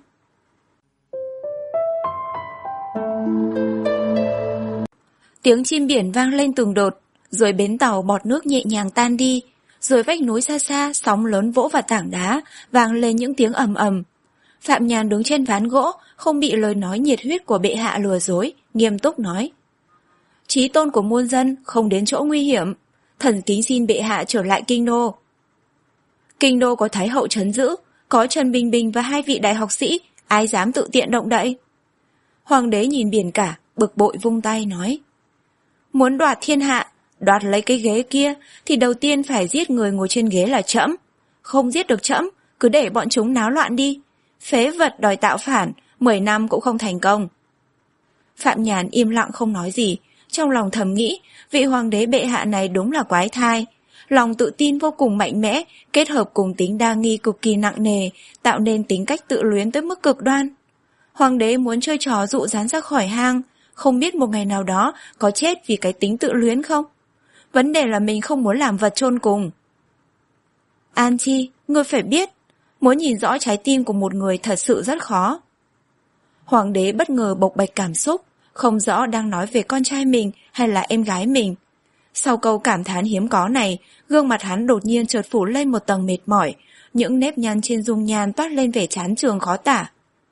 Tiếng chim biển vang lên từng đột, rồi bến tàu bọt nước nhẹ nhàng tan đi, rồi vách núi xa xa sóng lớn vỗ vào tảng đá, vang lên những tiếng ầm ầm. Phạm Nhàn đứng trên ván gỗ, không bị lời nói nhiệt huyết của bệ hạ lừa dối, nghiêm túc nói. Chí tôn của muôn dân không đến chỗ nguy hiểm, thần kính xin bệ hạ trở lại kinh đô. Kinh đô có thái hậu trấn giữ, có Trần Bình Bình và hai vị đại học sĩ, ai dám tự tiện động đậy? Hoàng đế nhìn biển cả, bực bội vung tay nói. Muốn đoạt thiên hạ, đoạt lấy cái ghế kia, thì đầu tiên phải giết người ngồi trên ghế là trẫm. Không giết được trẫm, cứ để bọn chúng náo loạn đi. Phế vật đòi tạo phản, mười năm cũng không thành công. Phạm Nhàn im lặng không nói gì, trong lòng thầm nghĩ, vị hoàng đế bệ hạ này đúng là quái thai. Lòng tự tin vô cùng mạnh mẽ, kết hợp cùng tính đa nghi cực kỳ nặng nề, tạo nên tính cách tự luyến tới mức cực đoan. Hoàng đế muốn chơi trò dụ dán ra khỏi hang, không biết một ngày nào đó có chết vì cái tính tự luyến không? Vấn đề là mình không muốn làm vật chôn cùng. An Chi, ngươi phải biết, muốn nhìn rõ trái tim của một người thật sự rất khó. Hoàng đế bất ngờ bộc bạch cảm xúc, không rõ đang nói về con trai mình hay là em gái mình. Sau câu cảm thán hiếm có này, gương mặt hắn đột nhiên chợt phủ lên một tầng mệt mỏi, những nếp nhăn trên dung nhan toát lên vẻ chán chường khó tả.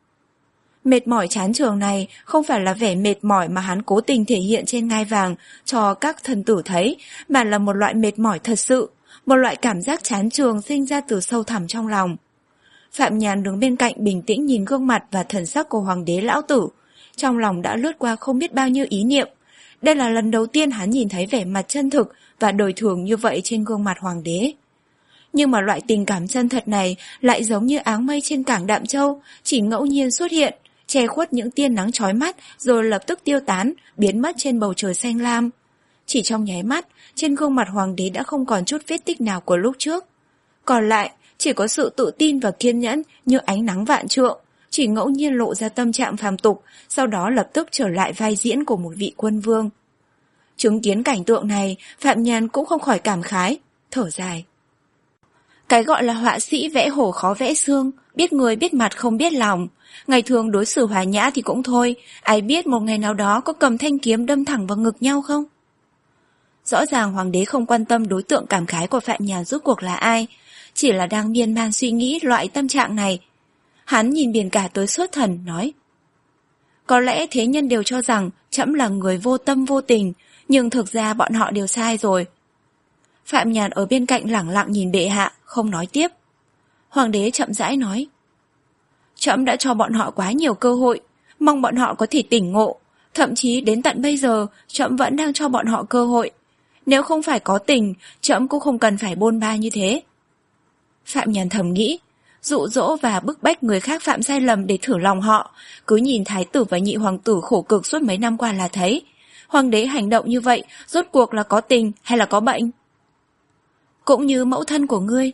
Mệt mỏi chán chường này không phải là vẻ mệt mỏi mà hắn cố tình thể hiện trên ngai vàng cho các thần tử thấy, mà là một loại mệt mỏi thật sự, một loại cảm giác chán chường sinh ra từ sâu thẳm trong lòng. Phạm Nhàn đứng bên cạnh bình tĩnh nhìn gương mặt và thần sắc của hoàng đế lão tử, trong lòng đã lướt qua không biết bao nhiêu ý niệm. Đây là lần đầu tiên hắn nhìn thấy vẻ mặt chân thực và đời thường như vậy trên gương mặt hoàng đế. Nhưng mà loại tình cảm chân thật này lại giống như áng mây trên cảng Đạm Châu, chỉ ngẫu nhiên xuất hiện, che khuất những tia nắng chói mắt rồi lập tức tiêu tán, biến mất trên bầu trời xanh lam. Chỉ trong nháy mắt, trên gương mặt hoàng đế đã không còn chút vết tích nào của lúc trước. Còn lại, chỉ có sự tự tin và kiên nhẫn như ánh nắng vạn trượng, chỉ ngẫu nhiên lộ ra tâm trạng phàm tục, sau đó lập tức trở lại vai diễn của một vị quân vương. Chứng kiến cảnh tượng này, Phạm Nhàn cũng không khỏi cảm khái, thở dài. Cái gọi là họa sĩ vẽ hổ khó vẽ xương, biết người biết mặt không biết lòng. Ngày thường đối xử hòa nhã thì cũng thôi, ai biết một ngày nào đó có cầm thanh kiếm đâm thẳng vào ngực nhau không? Rõ ràng hoàng đế không quan tâm đối tượng cảm khái của Phạm Nhàn rốt cuộc là ai, chỉ là đang miên man suy nghĩ loại tâm trạng này. Hắn nhìn biển cả tới xuất thần, nói. Có lẽ thế nhân đều cho rằng trẫm là người vô tâm vô tình, nhưng thực ra bọn họ đều sai rồi. Phạm Nhàn ở bên cạnh lẳng lặng nhìn bệ hạ, không nói tiếp. Hoàng đế chậm rãi nói. Trẫm đã cho bọn họ quá nhiều cơ hội, mong bọn họ có thể tỉnh ngộ, thậm chí đến tận bây giờ trẫm vẫn đang cho bọn họ cơ hội. Nếu không phải có tình, trẫm cũng không cần phải bôn ba như thế. Phạm Nhàn thầm nghĩ, dụ dỗ và bức bách người khác phạm sai lầm để thử lòng họ, cứ nhìn thái tử và nhị hoàng tử khổ cực suốt mấy năm qua là thấy. Hoàng đế hành động như vậy, rốt cuộc là có tình hay là có bệnh? Cũng như mẫu thân của ngươi.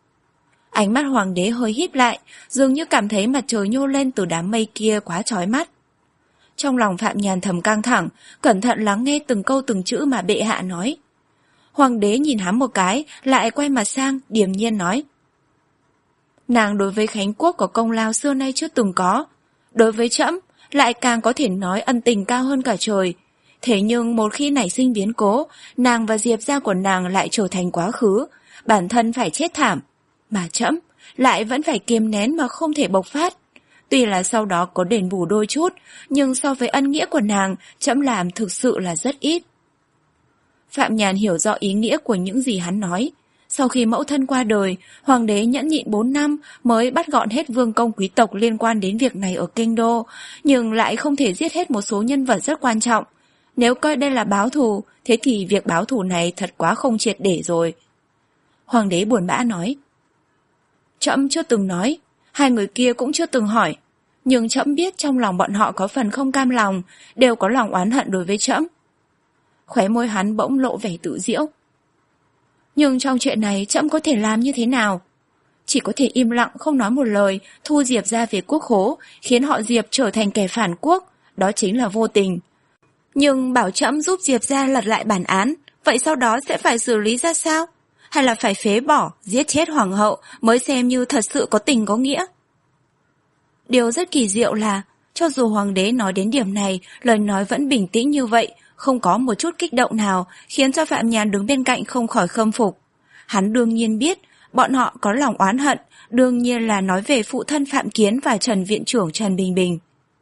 Ánh mắt hoàng đế hơi híp lại, dường như cảm thấy mặt trời nhô lên từ đám mây kia quá chói mắt. Trong lòng Phạm Nhàn thầm căng thẳng, cẩn thận lắng nghe từng câu từng chữ mà bệ hạ nói. Hoàng đế nhìn hắn một cái, lại quay mặt sang, điềm nhiên nói. Nàng đối với Khánh Quốc có công lao xưa nay chưa từng có. Đối với trẫm, lại càng có thể nói ân tình cao hơn cả trời. Thế nhưng một khi nảy sinh biến cố, nàng và Diệp gia của nàng lại trở thành quá khứ, bản thân phải chết thảm. Mà trẫm lại vẫn phải kiềm nén mà không thể bộc phát. Tuy là sau đó có đền bù đôi chút, nhưng so với ân nghĩa của nàng, trẫm làm thực sự là rất ít. Phạm Nhàn hiểu rõ ý nghĩa của những gì hắn nói. Sau khi mẫu thân qua đời, hoàng đế nhẫn nhịn bốn năm mới bắt gọn hết vương công quý tộc liên quan đến việc này ở kinh đô, nhưng lại không thể giết hết một số nhân vật rất quan trọng. Nếu coi đây là báo thù, thế thì việc báo thù này thật quá không triệt để rồi. Hoàng đế buồn bã nói. Trẫm chưa từng nói, hai người kia cũng chưa từng hỏi, nhưng trẫm biết trong lòng bọn họ có phần không cam lòng, đều có lòng oán hận đối với trẫm. Khóe môi hắn bỗng lộ vẻ tự giễu. Nhưng trong chuyện này trẫm có thể làm như thế nào? Chỉ có thể im lặng không nói một lời, thu Diệp ra về quốc khố, khiến họ Diệp trở thành kẻ phản quốc, đó chính là vô tình. Nhưng bảo trẫm giúp Diệp ra lật lại bản án, vậy sau đó sẽ phải xử lý ra sao? Hay là phải phế bỏ, giết chết hoàng hậu mới xem như thật sự có tình có nghĩa? Điều rất kỳ diệu là, cho dù hoàng đế nói đến điểm này, lời nói vẫn bình tĩnh như vậy, không có một chút kích động nào, khiến cho Phạm Nhàn đứng bên cạnh không khỏi khâm phục. Hắn đương nhiên biết, bọn họ có lòng oán hận, đương nhiên là nói về phụ thân Phạm Kiến và Trần Viện trưởng Trần Bình Bình.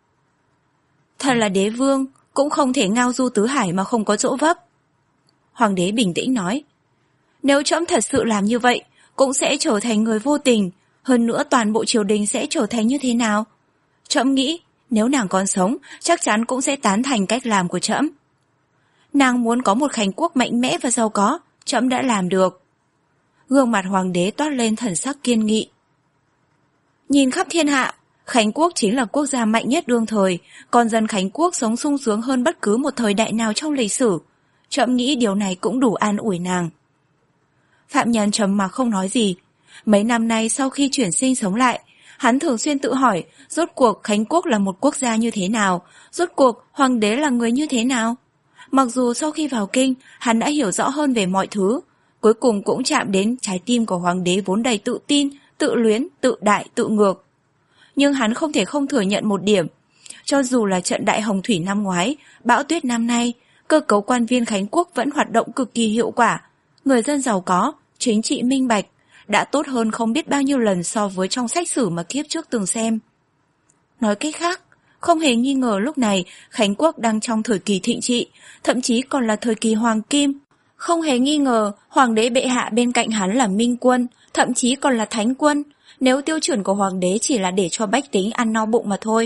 Thật là đế vương, cũng không thể ngao du tứ hải mà không có chỗ vấp. Hoàng đế bình tĩnh nói. Nếu trẫm thật sự làm như vậy, cũng sẽ trở thành người vô tình, hơn nữa toàn bộ triều đình sẽ trở thành như thế nào? Trẫm nghĩ, nếu nàng còn sống, chắc chắn cũng sẽ tán thành cách làm của trẫm. Nàng muốn có một Khánh quốc mạnh mẽ và giàu có, trẫm đã làm được. Gương mặt hoàng đế toát lên thần sắc kiên nghị. Nhìn khắp thiên hạ, Khánh quốc chính là quốc gia mạnh nhất đương thời, còn dân Khánh quốc sống sung sướng hơn bất cứ một thời đại nào trong lịch sử. Trẫm nghĩ điều này cũng đủ an ủi nàng. Phạm Nhàn trầm mặc không nói gì. Mấy năm nay sau khi chuyển sinh sống lại, hắn thường xuyên tự hỏi rốt cuộc Khánh quốc là một quốc gia như thế nào, rốt cuộc hoàng đế là người như thế nào. Mặc dù sau khi vào kinh, hắn đã hiểu rõ hơn về mọi thứ, cuối cùng cũng chạm đến trái tim của hoàng đế vốn đầy tự tin, tự luyến, tự đại, tự ngược. Nhưng hắn không thể không thừa nhận một điểm. Cho dù là trận đại hồng thủy năm ngoái, bão tuyết năm nay, cơ cấu quan viên Khánh quốc vẫn hoạt động cực kỳ hiệu quả. Người dân giàu có, chính trị minh bạch, đã tốt hơn không biết bao nhiêu lần so với trong sách sử mà kiếp trước từng xem. Nói cách khác, không hề nghi ngờ lúc này Khánh quốc đang trong thời kỳ thịnh trị, thậm chí còn là thời kỳ hoàng kim. Không hề nghi ngờ hoàng đế bệ hạ bên cạnh hắn là minh quân, thậm chí còn là thánh quân, nếu tiêu chuẩn của hoàng đế chỉ là để cho bách tính ăn no bụng mà thôi.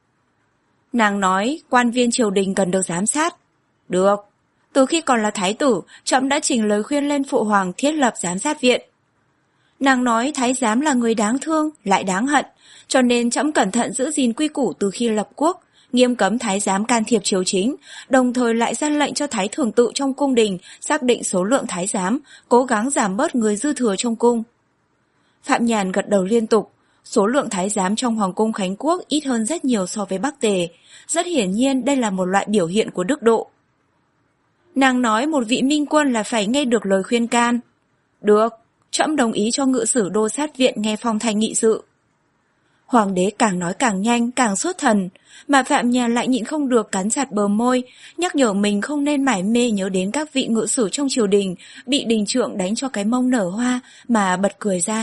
Nàng nói quan viên triều đình cần được giám sát. Được, từ khi còn là thái tử, trẫm đã trình lời khuyên lên phụ hoàng thiết lập giám sát viện. Nàng nói thái giám là người đáng thương, lại đáng hận, cho nên trẫm cẩn thận giữ gìn quy củ từ khi lập quốc, nghiêm cấm thái giám can thiệp triều chính, đồng thời lại ra lệnh cho thái thường tự trong cung đình xác định số lượng thái giám, cố gắng giảm bớt người dư thừa trong cung. Phạm Nhàn gật đầu liên tục, số lượng thái giám trong hoàng cung Khánh quốc ít hơn rất nhiều so với Bắc Tề, rất hiển nhiên đây là một loại biểu hiện của đức độ. Nàng nói một vị minh quân là phải nghe được lời khuyên can. Được, trẫm đồng ý cho ngự sử đô sát viện nghe phong thanh nghị sự. Hoàng đế càng nói càng nhanh, càng sốt thần, mà Phạm Nhàn lại nhịn không được cắn chặt bờ môi, nhắc nhở mình không nên mải mê nhớ đến các vị ngự sử trong triều đình bị đình trượng đánh cho cái mông nở hoa mà bật cười ra.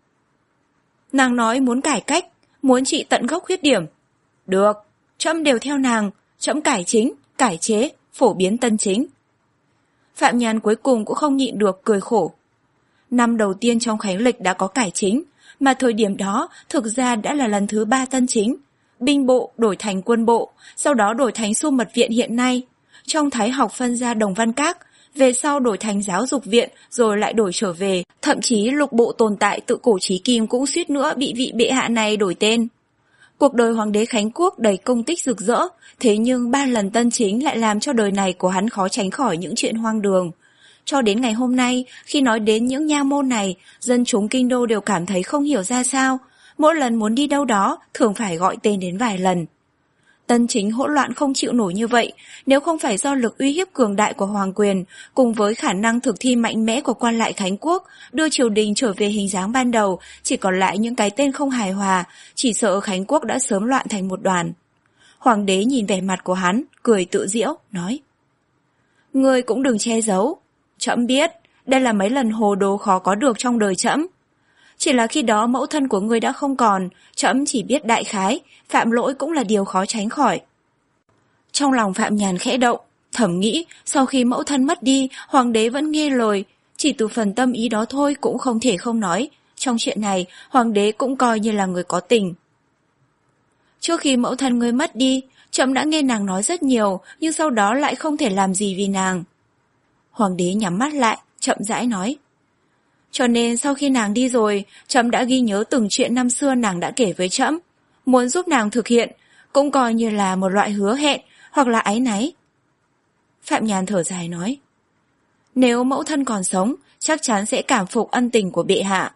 Nàng nói muốn cải cách, muốn trị tận gốc khuyết điểm. Được, trẫm đều theo nàng, trẫm cải chính, cải chế, phổ biến tân chính. Phạm Nhàn cuối cùng cũng không nhịn được cười khổ. Năm đầu tiên trong khánh lịch đã có cải chính, mà thời điểm đó thực ra đã là lần thứ ba tân chính. Binh bộ đổi thành quân bộ, sau đó đổi thành Xu Mật viện hiện nay. Trong thái học phân ra Đồng Văn Các, về sau đổi thành Giáo dục viện rồi lại đổi trở về. Thậm chí lục bộ tồn tại tự cổ chí kim cũng suýt nữa bị vị bệ hạ này đổi tên. Cuộc đời hoàng đế Khánh quốc đầy công tích rực rỡ, thế nhưng ba lần tân chính lại làm cho đời này của hắn khó tránh khỏi những chuyện hoang đường. Cho đến ngày hôm nay, khi nói đến những nha môn này, dân chúng kinh đô đều cảm thấy không hiểu ra sao. Mỗi lần muốn đi đâu đó, thường phải gọi tên đến vài lần. Tân chính hỗn loạn không chịu nổi như vậy, nếu không phải do lực uy hiếp cường đại của hoàng quyền, cùng với khả năng thực thi mạnh mẽ của quan lại Khánh quốc, đưa triều đình trở về hình dáng ban đầu, chỉ còn lại những cái tên không hài hòa, chỉ sợ Khánh quốc đã sớm loạn thành một đoàn. Hoàng đế nhìn vẻ mặt của hắn, cười tự giễu, nói: Ngươi cũng đừng che giấu. Trẫm biết, đây là mấy lần hồ đồ khó có được trong đời trẫm. Chỉ là khi đó mẫu thân của ngươi đã không còn, trẫm chỉ biết đại khái, phạm lỗi cũng là điều khó tránh khỏi. Trong lòng Phạm Nhàn khẽ động, thầm nghĩ sau khi mẫu thân mất đi, hoàng đế vẫn nghe lời, chỉ từ phần tâm ý đó thôi cũng không thể không nói. Trong chuyện này, hoàng đế cũng coi như là người có tình. Trước khi mẫu thân ngươi mất đi, Trẫm đã nghe nàng nói rất nhiều, nhưng sau đó lại không thể làm gì vì nàng. Hoàng đế nhắm mắt lại, chậm rãi nói. Cho nên sau khi nàng đi rồi, trẫm đã ghi nhớ từng chuyện năm xưa nàng đã kể với trẫm, muốn giúp nàng thực hiện, cũng coi như là một loại hứa hẹn hoặc là áy náy. Phạm Nhàn thở dài nói. Nếu mẫu thân còn sống, chắc chắn sẽ cảm phục ân tình của bệ hạ.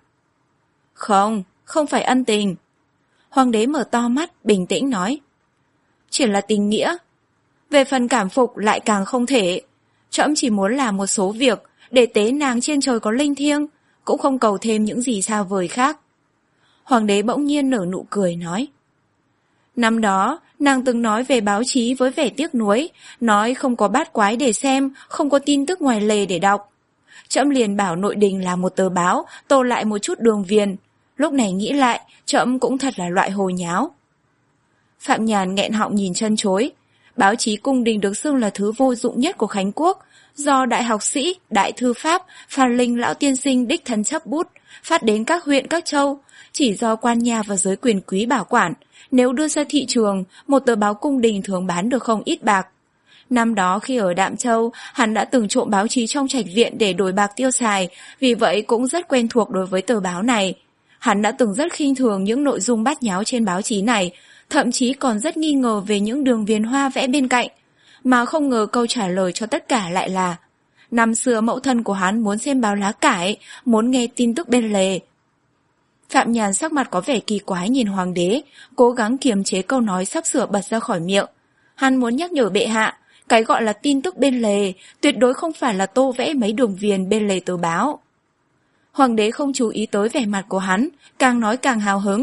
Không, không phải ân tình. Hoàng đế mở to mắt, bình tĩnh nói. Chỉ là tình nghĩa. Về phần cảm phục lại càng không thể. Trẫm chỉ muốn làm một số việc để tế nàng trên trời có linh thiêng, cũng không cầu thêm những gì xa vời khác. Hoàng đế bỗng nhiên nở nụ cười nói. Năm đó, nàng từng nói về báo chí với vẻ tiếc nuối, nói không có bát quái để xem, không có tin tức ngoài lề để đọc. Trẫm liền bảo nội đình làm một tờ báo, tô lại một chút đường viền. Lúc này nghĩ lại, trẫm cũng thật là loại hồ nháo. Phạm Nhàn nghẹn họng nhìn chân chối. Báo chí cung đình được xưng là thứ vô dụng nhất của Khánh Quốc, do đại học sĩ, đại thư pháp, Phan Linh lão tiên sinh đích thân chấp bút, phát đến các huyện các châu, chỉ do quan nha và giới quyền quý bảo quản. Nếu đưa ra thị trường, một tờ báo cung đình thường bán được không ít bạc. Năm đó khi ở Đạm Châu, hắn đã từng trộm báo chí trong trạch viện để đổi bạc tiêu xài, vì vậy cũng rất quen thuộc đối với tờ báo này. Hắn đã từng rất khinh thường những nội dung bát nháo trên báo chí này, thậm chí còn rất nghi ngờ về những đường viền hoa vẽ bên cạnh. Mà không ngờ câu trả lời cho tất cả lại là năm xưa mẫu thân của hắn muốn xem báo lá cải, muốn nghe tin tức bên lề. Phạm Nhàn sắc mặt có vẻ kỳ quái nhìn hoàng đế, cố gắng kiềm chế câu nói sắp sửa bật ra khỏi miệng. Hắn muốn nhắc nhở bệ hạ, cái gọi là tin tức bên lề tuyệt đối không phải là tô vẽ mấy đường viền bên lề tờ báo. Hoàng đế không chú ý tới vẻ mặt của hắn, càng nói càng hào hứng.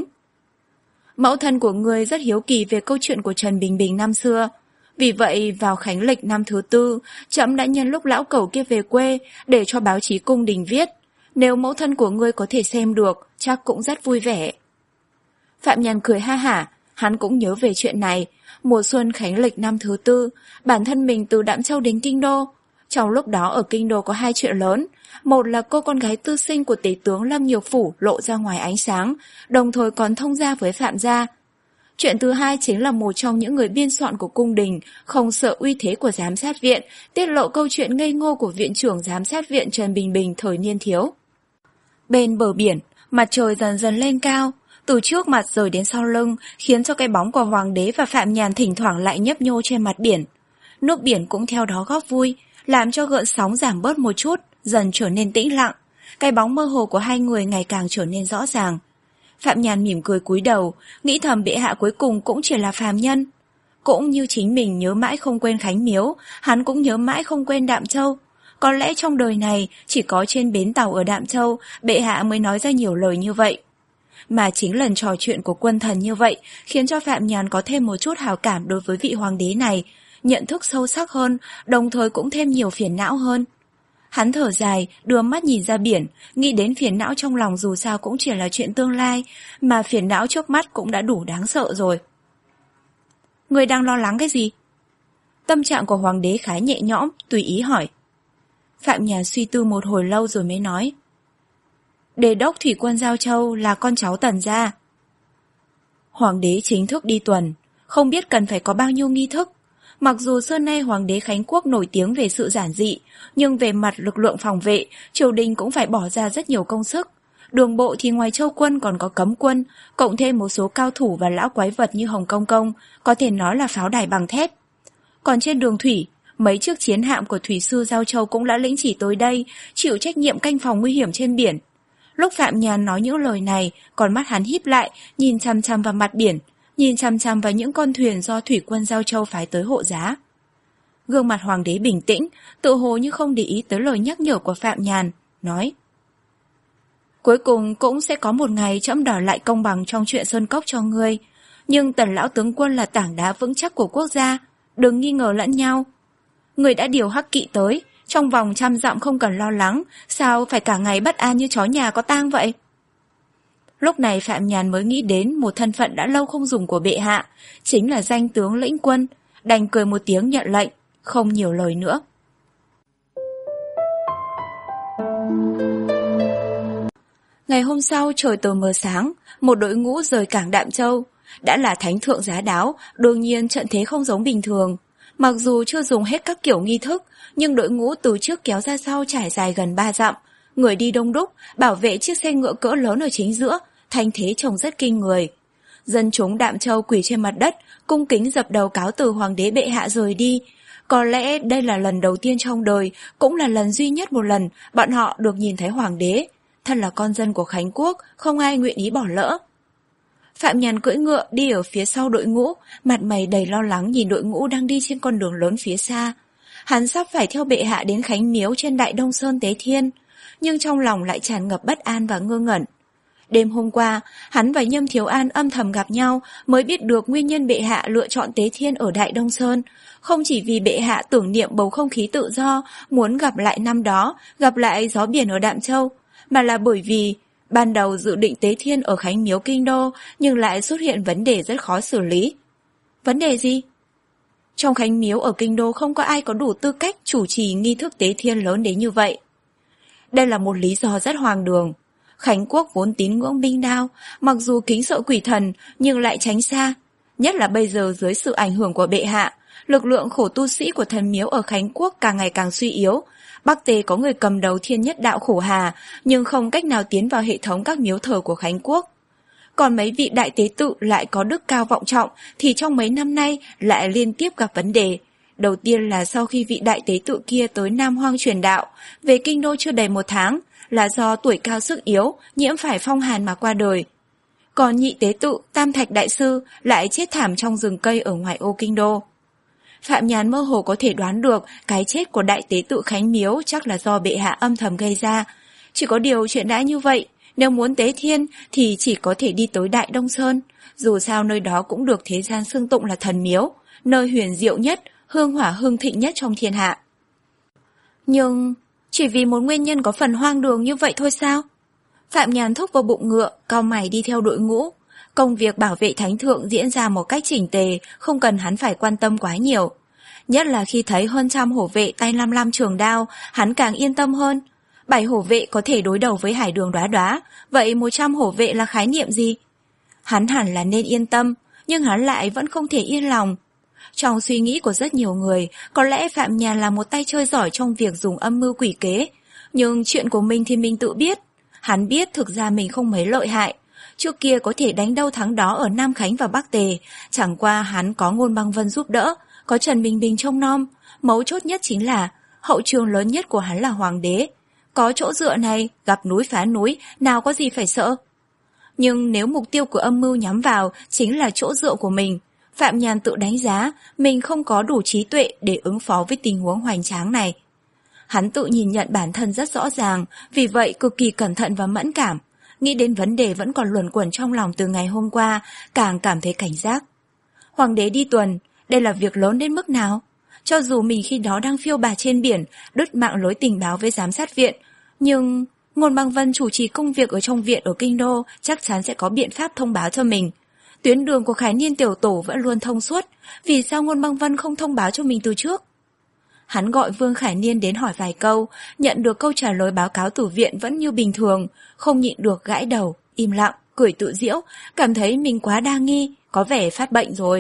Mẫu thân của ngươi rất hiếu kỳ về câu chuyện của Trần Bình Bình năm xưa. Vì vậy, vào khánh lịch năm thứ tư, trẫm đã nhân lúc lão cẩu kia về quê để cho báo chí cung đình viết. Nếu mẫu thân của ngươi có thể xem được, chắc cũng rất vui vẻ. Phạm Nhàn cười ha hả, hắn cũng nhớ về chuyện này. Mùa xuân khánh lịch năm thứ tư, bản thân mình từ Đạm Châu đến Kinh Đô. Trong lúc đó ở Kinh Đô có hai chuyện lớn. Một là cô con gái tư sinh của Tể tướng Lâm Nhược Phủ lộ ra ngoài ánh sáng, đồng thời còn thông gia với Phạm gia. Chuyện thứ hai chính là một trong những người biên soạn của cung đình, không sợ uy thế của giám sát viện, tiết lộ câu chuyện ngây ngô của viện trưởng giám sát viện Trần Bình Bình thời niên thiếu. Bên bờ biển, mặt trời dần dần lên cao, từ trước mặt rời đến sau lưng, khiến cho cái bóng của Hoàng đế và Phạm Nhàn thỉnh thoảng lại nhấp nhô trên mặt biển. Nước biển cũng theo đó góp vui, làm cho gợn sóng giảm bớt một chút, dần trở nên tĩnh lặng. Cái bóng mơ hồ của hai người ngày càng trở nên rõ ràng. Phạm Nhàn mỉm cười cúi đầu, nghĩ thầm bệ hạ cuối cùng cũng chỉ là phàm nhân. Cũng như chính mình nhớ mãi không quên Khánh Miếu, hắn cũng nhớ mãi không quên Đạm Châu. Có lẽ trong đời này, chỉ có trên bến tàu ở Đạm Châu, bệ hạ mới nói ra nhiều lời như vậy. Mà chính lần trò chuyện của quân thần như vậy, khiến cho Phạm Nhàn có thêm một chút hào cảm đối với vị hoàng đế này, nhận thức sâu sắc hơn, đồng thời cũng thêm nhiều phiền não hơn. Hắn thở dài, đưa mắt nhìn ra biển, nghĩ đến phiền não trong lòng dù sao cũng chỉ là chuyện tương lai, mà phiền não trước mắt cũng đã đủ đáng sợ rồi. Người đang lo lắng cái gì? Tâm trạng của hoàng đế khá nhẹ nhõm, tùy ý hỏi. Phạm Nhàn suy tư một hồi lâu rồi mới nói. Đề đốc thủy quân Giao Châu là con cháu Tần gia. Hoàng đế chính thức đi tuần, không biết cần phải có bao nhiêu nghi thức. Mặc dù xưa nay Hoàng đế Khánh Quốc nổi tiếng về sự giản dị, nhưng về mặt lực lượng phòng vệ, triều đình cũng phải bỏ ra rất nhiều công sức. Đường bộ thì ngoài châu quân còn có cấm quân, cộng thêm một số cao thủ và lão quái vật như Hồng Công Công, có thể nói là pháo đài bằng thép. Còn trên đường thủy, mấy chiếc chiến hạm của thủy sư Giao Châu cũng đã lĩnh chỉ tới đây, chịu trách nhiệm canh phòng nguy hiểm trên biển. Lúc Phạm Nhàn nói những lời này, con mắt hắn híp lại, nhìn chăm chăm vào mặt biển, nhìn chăm chăm vào những con thuyền do thủy quân Giao Châu phái tới hộ giá. Gương mặt hoàng đế bình tĩnh, tự hồ như không để ý tới lời nhắc nhở của Phạm Nhàn, nói: Cuối cùng cũng sẽ có một ngày trẫm đòi lại công bằng trong chuyện Sơn Cốc cho ngươi, nhưng Tần lão tướng quân là tảng đá vững chắc của quốc gia, đừng nghi ngờ lẫn nhau. Người đã điều hắc kỵ tới, trong vòng trăm dặm không cần lo lắng, sao phải cả ngày bất an như chó nhà có tang vậy? Lúc này Phạm Nhàn mới nghĩ đến một thân phận đã lâu không dùng của bệ hạ, chính là danh tướng lĩnh quân, đành cười một tiếng nhận lệnh, không nhiều lời nữa. Ngày hôm sau trời tờ mờ sáng, một đội ngũ rời cảng Đạm Châu, Đã là thánh thượng giá đáo, đương nhiên trận thế không giống bình thường. Mặc dù chưa dùng hết các kiểu nghi thức, nhưng đội ngũ từ trước kéo ra sau trải dài gần ba dặm. Người đi đông đúc, bảo vệ chiếc xe ngựa cỡ lớn ở chính giữa, thanh thế trông rất kinh người. Dân chúng Đạm Châu quỳ trên mặt đất, cung kính dập đầu cáo từ hoàng đế bệ hạ rời đi. Có lẽ đây là lần đầu tiên trong đời, cũng là lần duy nhất một lần bọn họ được nhìn thấy hoàng đế. Thân là con dân của Khánh Quốc, không ai nguyện ý bỏ lỡ. Phạm Nhàn cưỡi ngựa đi ở phía sau đội ngũ, mặt mày đầy lo lắng nhìn đội ngũ đang đi trên con đường lớn phía xa. Hắn sắp phải theo bệ hạ đến Khánh Miếu trên Đại Đông Sơn tế thiên, nhưng trong lòng lại tràn ngập bất an và ngơ ngẩn. Đêm hôm qua, hắn và Nhâm Thiếu An âm thầm gặp nhau mới biết được nguyên nhân bệ hạ lựa chọn tế thiên ở Đại Đông Sơn. Không chỉ vì bệ hạ tưởng niệm bầu không khí tự do, muốn gặp lại năm đó, gặp lại gió biển ở Đạm Châu, mà là bởi vì ban đầu dự định tế thiên ở Khánh Miếu Kinh Đô nhưng lại xuất hiện vấn đề rất khó xử lý. Vấn đề gì? Trong Khánh Miếu ở Kinh Đô không có ai có đủ tư cách chủ trì nghi thức tế thiên lớn đến như vậy. Đây là một lý do rất hoang đường. Khánh Quốc vốn tín ngưỡng binh đao, mặc dù kính sợ quỷ thần nhưng lại tránh xa. Nhất là bây giờ dưới sự ảnh hưởng của bệ hạ, lực lượng khổ tu sĩ của thần miếu ở Khánh Quốc càng ngày càng suy yếu. Bắc Tề có người cầm đầu Thiên Nhất Đạo Khổ Hà, nhưng không cách nào tiến vào hệ thống các miếu thờ của Khánh Quốc. Còn mấy vị đại tế tự lại có đức cao vọng trọng thì trong mấy năm nay lại liên tiếp gặp vấn đề. Đầu tiên là sau khi vị đại tế tự kia tới Nam Hoang truyền đạo, về Kinh Đô chưa đầy một tháng, là do tuổi cao sức yếu, nhiễm phải phong hàn mà qua đời. Còn nhị tế tự Tam Thạch Đại Sư lại chết thảm trong rừng cây ở ngoại ô Kinh Đô. Phạm Nhàn mơ hồ có thể đoán được cái chết của đại tế tự Khánh Miếu chắc là do bệ hạ âm thầm gây ra. Chỉ có điều chuyện đã như vậy, nếu muốn tế thiên thì chỉ có thể đi tới Đại Đông Sơn. Dù sao nơi đó cũng được thế gian xưng tụng là thần miếu, nơi huyền diệu nhất, hương hỏa hưng thịnh nhất trong thiên hạ. Nhưng chỉ vì một nguyên nhân có phần hoang đường như vậy thôi sao? Phạm Nhàn thúc vào bụng ngựa, cau mày đi theo đội ngũ. Công việc bảo vệ thánh thượng diễn ra một cách chỉnh tề, không cần hắn phải quan tâm quá nhiều. Nhất là khi thấy hơn trăm hổ vệ tay lam lam trường đao, hắn càng yên tâm hơn. Bảy hổ vệ có thể đối đầu với Hải Đường Đoá Đoá, vậy một trăm hổ vệ là khái niệm gì? Hắn hẳn là nên yên tâm, nhưng hắn lại vẫn không thể yên lòng. Trong suy nghĩ của rất nhiều người, có lẽ Phạm Nhàn là một tay chơi giỏi trong việc dùng âm mưu quỷ kế. Nhưng chuyện của mình thì mình tự biết. Hắn biết thực ra mình không mấy lợi hại. Trước kia có thể đánh đâu thắng đó ở Nam Khánh và Bắc Tề. Chẳng qua hắn có Ngôn Băng Vân giúp đỡ, có Trần Bình Bình trông nom. Mấu chốt nhất chính là hậu trường lớn nhất của hắn là hoàng đế. Có chỗ dựa này, gặp núi phá núi, nào có gì phải sợ. Nhưng nếu mục tiêu của âm mưu nhắm vào chính là chỗ dựa của mình, Phạm Nhàn tự đánh giá mình không có đủ trí tuệ để ứng phó với tình huống hoành tráng này. Hắn tự nhìn nhận bản thân rất rõ ràng, vì vậy cực kỳ cẩn thận và mẫn cảm. Nghĩ đến vấn đề vẫn còn luẩn quẩn trong lòng từ ngày hôm qua, càng cảm thấy cảnh giác. Hoàng đế đi tuần, đây là việc lớn đến mức nào? Cho dù mình khi đó đang phiêu bạt trên biển, đứt mạng lưới tình báo với giám sát viện, nhưng Ngôn Băng Vân chủ trì công việc ở trong viện ở Kinh Đô chắc chắn sẽ có biện pháp thông báo cho mình. Tuyến đường của Khải Niên tiểu tổ vẫn luôn thông suốt, vì sao Ngôn Băng Vân không thông báo cho mình từ trước? Hắn gọi Vương Khải Niên đến hỏi vài câu, nhận được câu trả lời báo cáo từ viện vẫn như bình thường, không nhịn được gãi đầu, im lặng, cười tự giễu, cảm thấy mình quá đa nghi, có vẻ phát bệnh rồi.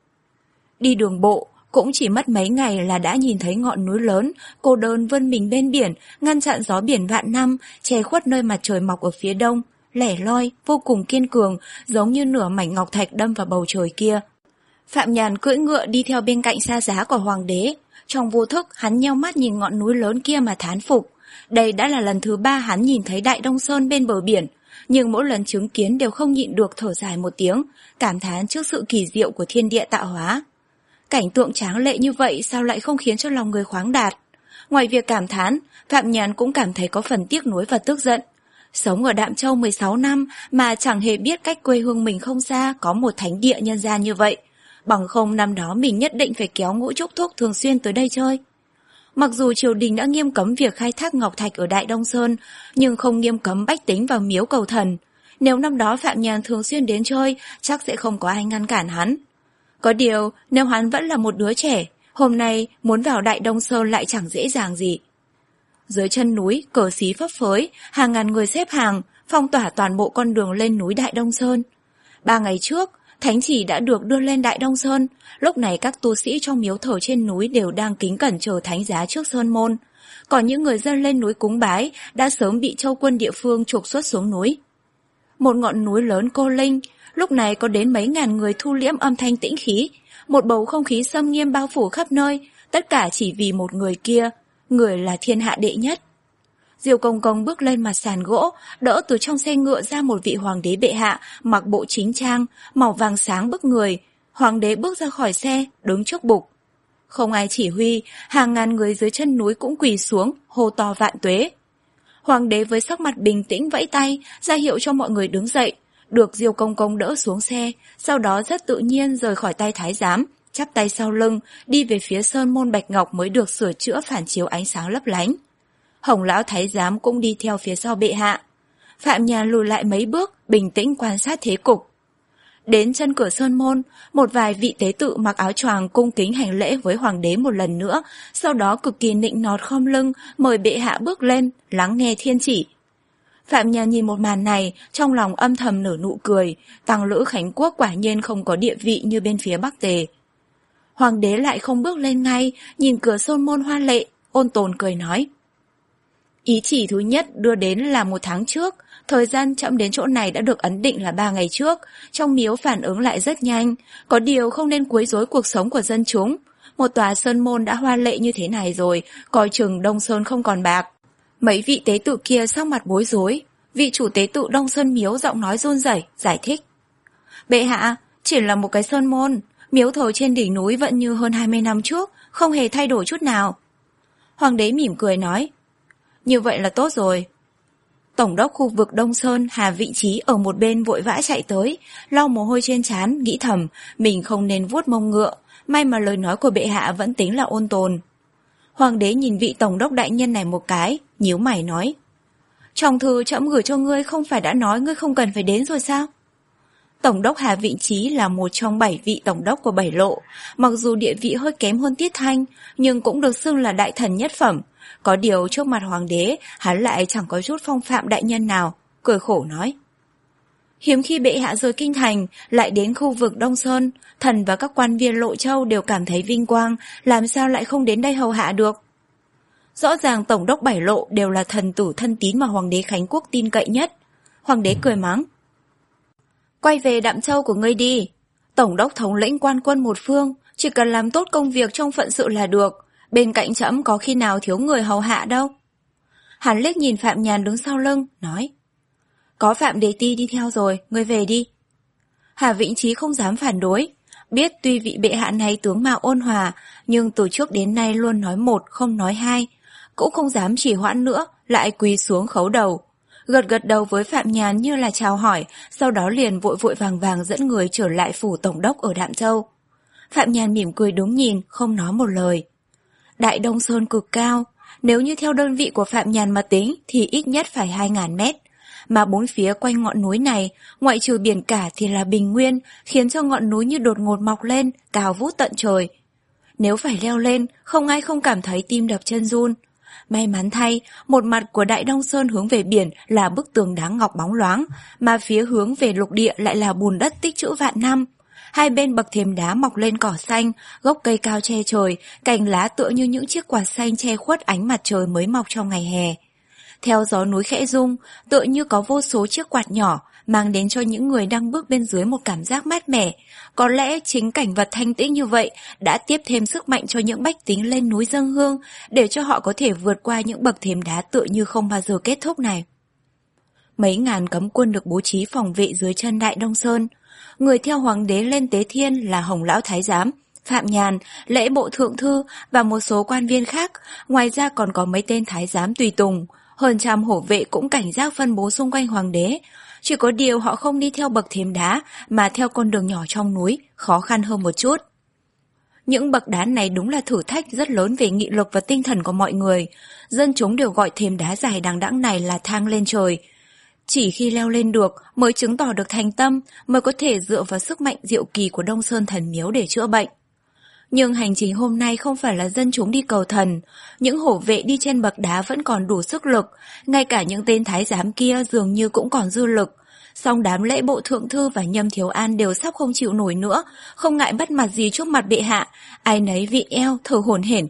Đi đường bộ, cũng chỉ mất mấy ngày là đã nhìn thấy ngọn núi lớn, cô đơn vươn mình bên biển, ngăn chặn gió biển vạn năm, che khuất nơi mặt trời mọc ở phía đông, lẻ loi, vô cùng kiên cường, giống như nửa mảnh ngọc thạch đâm vào bầu trời kia. Phạm Nhàn cưỡi ngựa đi theo bên cạnh xa giá của hoàng đế. Trong vô thức, hắn nheo mắt nhìn ngọn núi lớn kia mà thán phục. Đây đã là lần thứ ba hắn nhìn thấy Đại Đông Sơn bên bờ biển, nhưng mỗi lần chứng kiến đều không nhịn được thở dài một tiếng, cảm thán trước sự kỳ diệu của thiên địa tạo hóa. Cảnh tượng tráng lệ như vậy sao lại không khiến cho lòng người khoáng đạt? Ngoài việc cảm thán, Phạm Nhàn cũng cảm thấy có phần tiếc nuối và tức giận. Sống ở Đạm Châu mười sáu năm mà chẳng hề biết cách quê hương mình không xa có một thánh địa nhân gian như vậy. Bằng không năm đó mình nhất định phải kéo Ngũ Trúc Thúc thường xuyên tới đây chơi. Mặc dù triều đình đã nghiêm cấm việc khai thác ngọc thạch ở Đại Đông Sơn, nhưng không nghiêm cấm bách tính vào miếu cầu thần. Nếu năm đó Phạm Nhàn thường xuyên đến chơi, chắc sẽ không có ai ngăn cản hắn. Có điều, nếu hắn vẫn là một đứa trẻ, hôm nay muốn vào Đại Đông Sơn lại chẳng dễ dàng gì. Dưới chân núi, cờ xí phấp phới, hàng ngàn người xếp hàng, phong tỏa toàn bộ con đường lên núi Đại Đông Sơn. Ba ngày trước, Thánh chỉ đã được đưa lên Đại Đông Sơn, lúc này các tu sĩ trong miếu thờ trên núi đều đang kính cẩn chờ thánh giá trước sơn môn. Còn những người dân lên núi cúng bái đã sớm bị châu quân địa phương trục xuất xuống núi. Một ngọn núi lớn cô linh, lúc này có đến mấy ngàn người thu liễm âm thanh tĩnh khí, một bầu không khí xâm nghiêm bao phủ khắp nơi, tất cả chỉ vì một người kia, người là thiên hạ đệ nhất. Diêu Công Công bước lên mặt sàn gỗ, đỡ từ trong xe ngựa ra một vị hoàng đế bệ hạ, mặc bộ chính trang, màu vàng sáng bức người. Hoàng đế bước ra khỏi xe, đứng trước bục. Không ai chỉ huy, hàng ngàn người dưới chân núi cũng quỳ xuống, hô to vạn tuế. Hoàng đế với sắc mặt bình tĩnh vẫy tay, ra hiệu cho mọi người đứng dậy, được Diêu Công Công đỡ xuống xe, sau đó rất tự nhiên rời khỏi tay thái giám, chắp tay sau lưng, đi về phía sơn môn bạch ngọc mới được sửa chữa phản chiếu ánh sáng lấp lánh. Hồng lão thái giám cũng đi theo phía sau bệ hạ. Phạm Nhàn lùi lại mấy bước, bình tĩnh quan sát thế cục. Đến chân cửa sơn môn, một vài vị tế tự mặc áo choàng cung kính hành lễ với hoàng đế một lần nữa, sau đó cực kỳ nịnh nọt khom lưng, mời bệ hạ bước lên, lắng nghe thiên chỉ. Phạm Nhàn nhìn một màn này, trong lòng âm thầm nở nụ cười, Tăng Lữ Khánh Quốc quả nhiên không có địa vị như bên phía Bắc Tề. Hoàng đế lại không bước lên ngay, nhìn cửa sơn môn hoa lệ, ôn tồn cười nói. Ý chỉ thứ nhất đưa đến là một tháng trước, thời gian chậm đến chỗ này đã được ấn định là ba ngày trước, trong miếu phản ứng lại rất nhanh, có điều không nên quấy rối cuộc sống của dân chúng. Một tòa sơn môn đã hoa lệ như thế này rồi, coi chừng Đông Sơn không còn bạc. Mấy vị tế tự kia sắc mặt bối rối, vị chủ tế tự Đông Sơn miếu giọng nói run rẩy, giải thích. Bệ hạ, chỉ là một cái sơn môn, miếu thờ trên đỉnh núi vẫn như hơn hai mươi năm trước, không hề thay đổi chút nào. Hoàng đế mỉm cười nói. Như vậy là tốt rồi. Tổng đốc khu vực Đông Sơn Hà Vị Trí ở một bên vội vã chạy tới, lau mồ hôi trên trán, nghĩ thầm mình không nên vuốt mông ngựa, may mà lời nói của bệ hạ vẫn tính là ôn tồn. Hoàng đế nhìn vị tổng đốc đại nhân này một cái, nhíu mày nói. Trong thư trẫm gửi cho ngươi không phải đã nói ngươi không cần phải đến rồi sao? Tổng đốc Hà Vị Trí là một trong bảy vị tổng đốc của Bảy Lộ, mặc dù địa vị hơi kém hơn Tiết Thanh, nhưng cũng được xưng là đại thần nhất phẩm. Có điều trước mặt hoàng đế, hắn lại chẳng có chút phong phạm đại nhân nào, cười khổ nói. Hiếm khi bệ hạ rời kinh thành, lại đến khu vực Đông Sơn, thần và các quan viên Lộ Châu đều cảm thấy vinh quang, làm sao lại không đến đây hầu hạ được. Rõ ràng tổng đốc Bảy Lộ đều là thần tử thân tín mà hoàng đế Khánh Quốc tin cậy nhất. Hoàng đế cười mắng. Quay về Đạm Châu của ngươi đi. Tổng đốc thống lĩnh quan quân một phương, chỉ cần làm tốt công việc trong phận sự là được. Bên cạnh trẫm có khi nào thiếu người hầu hạ đâu. Hắn liếc nhìn Phạm Nhàn đứng sau lưng, nói. Có Phạm Đề Ti đi theo rồi, ngươi về đi. Hà Vĩnh Trí không dám phản đối. Biết tuy vị bệ hạ này tướng mạo ôn hòa, nhưng từ trước đến nay luôn nói một không nói hai. Cũng không dám chỉ hoãn nữa, lại quỳ xuống khấu đầu. Gật gật đầu với Phạm Nhàn như là chào hỏi, sau đó liền vội vội vàng vàng dẫn người trở lại phủ tổng đốc ở Đạm Châu. Phạm Nhàn mỉm cười đúng nhìn, không nói một lời. Đại Đông Sơn cực cao, nếu như theo đơn vị của Phạm Nhàn mà tính thì ít nhất phải hai ngàn mét. Mà bốn phía quanh ngọn núi này, ngoại trừ biển cả thì là bình nguyên, khiến cho ngọn núi như đột ngột mọc lên, cao vút tận trời. Nếu phải leo lên, không ai không cảm thấy tim đập chân run. May mắn thay, một mặt của Đại Đông Sơn hướng về biển là bức tường đá ngọc bóng loáng, mà phía hướng về lục địa lại là bùn đất tích trữ vạn năm. Hai bên bậc thềm đá mọc lên cỏ xanh, gốc cây cao che trời, cành lá tựa như những chiếc quạt xanh che khuất ánh mặt trời mới mọc trong ngày hè. Theo gió núi khẽ rung, tựa như có vô số chiếc quạt nhỏ, mang đến cho những người đang bước bên dưới một cảm giác mát mẻ. Có lẽ chính cảnh vật thanh tĩnh như vậy đã tiếp thêm sức mạnh cho những bách tính lên núi dâng hương, để cho họ có thể vượt qua những bậc thềm đá tựa như không bao giờ kết thúc này. Mấy ngàn cấm quân được bố trí phòng vệ dưới chân Đại Đông Sơn. Người theo hoàng đế lên tế thiên là Hồng lão thái giám, Phạm Nhàn, lễ bộ thượng thư và một số quan viên khác, ngoài ra còn có mấy tên thái giám tùy tùng. Hơn trăm hổ vệ cũng cảnh giác phân bố xung quanh hoàng đế. Chỉ có điều họ không đi theo bậc thềm đá mà theo con đường nhỏ trong núi, khó khăn hơn một chút. Những bậc đá này đúng là thử thách rất lớn về nghị lực và tinh thần của mọi người. Dân chúng đều gọi thềm đá dài đằng đẵng này là thang lên trời. Chỉ khi leo lên được mới chứng tỏ được thành tâm, mới có thể dựa vào sức mạnh diệu kỳ của Đông Sơn thần miếu để chữa bệnh. Nhưng hành trình hôm nay không phải là dân chúng đi cầu thần, những hổ vệ đi trên bậc đá vẫn còn đủ sức lực, ngay cả những tên thái giám kia dường như cũng còn dư lực. Song đám lễ bộ thượng thư và Nhâm Thiếu An đều sắp không chịu nổi nữa, không ngại bắt mặt gì trước mặt bệ hạ, ai nấy vị eo thở hổn hển.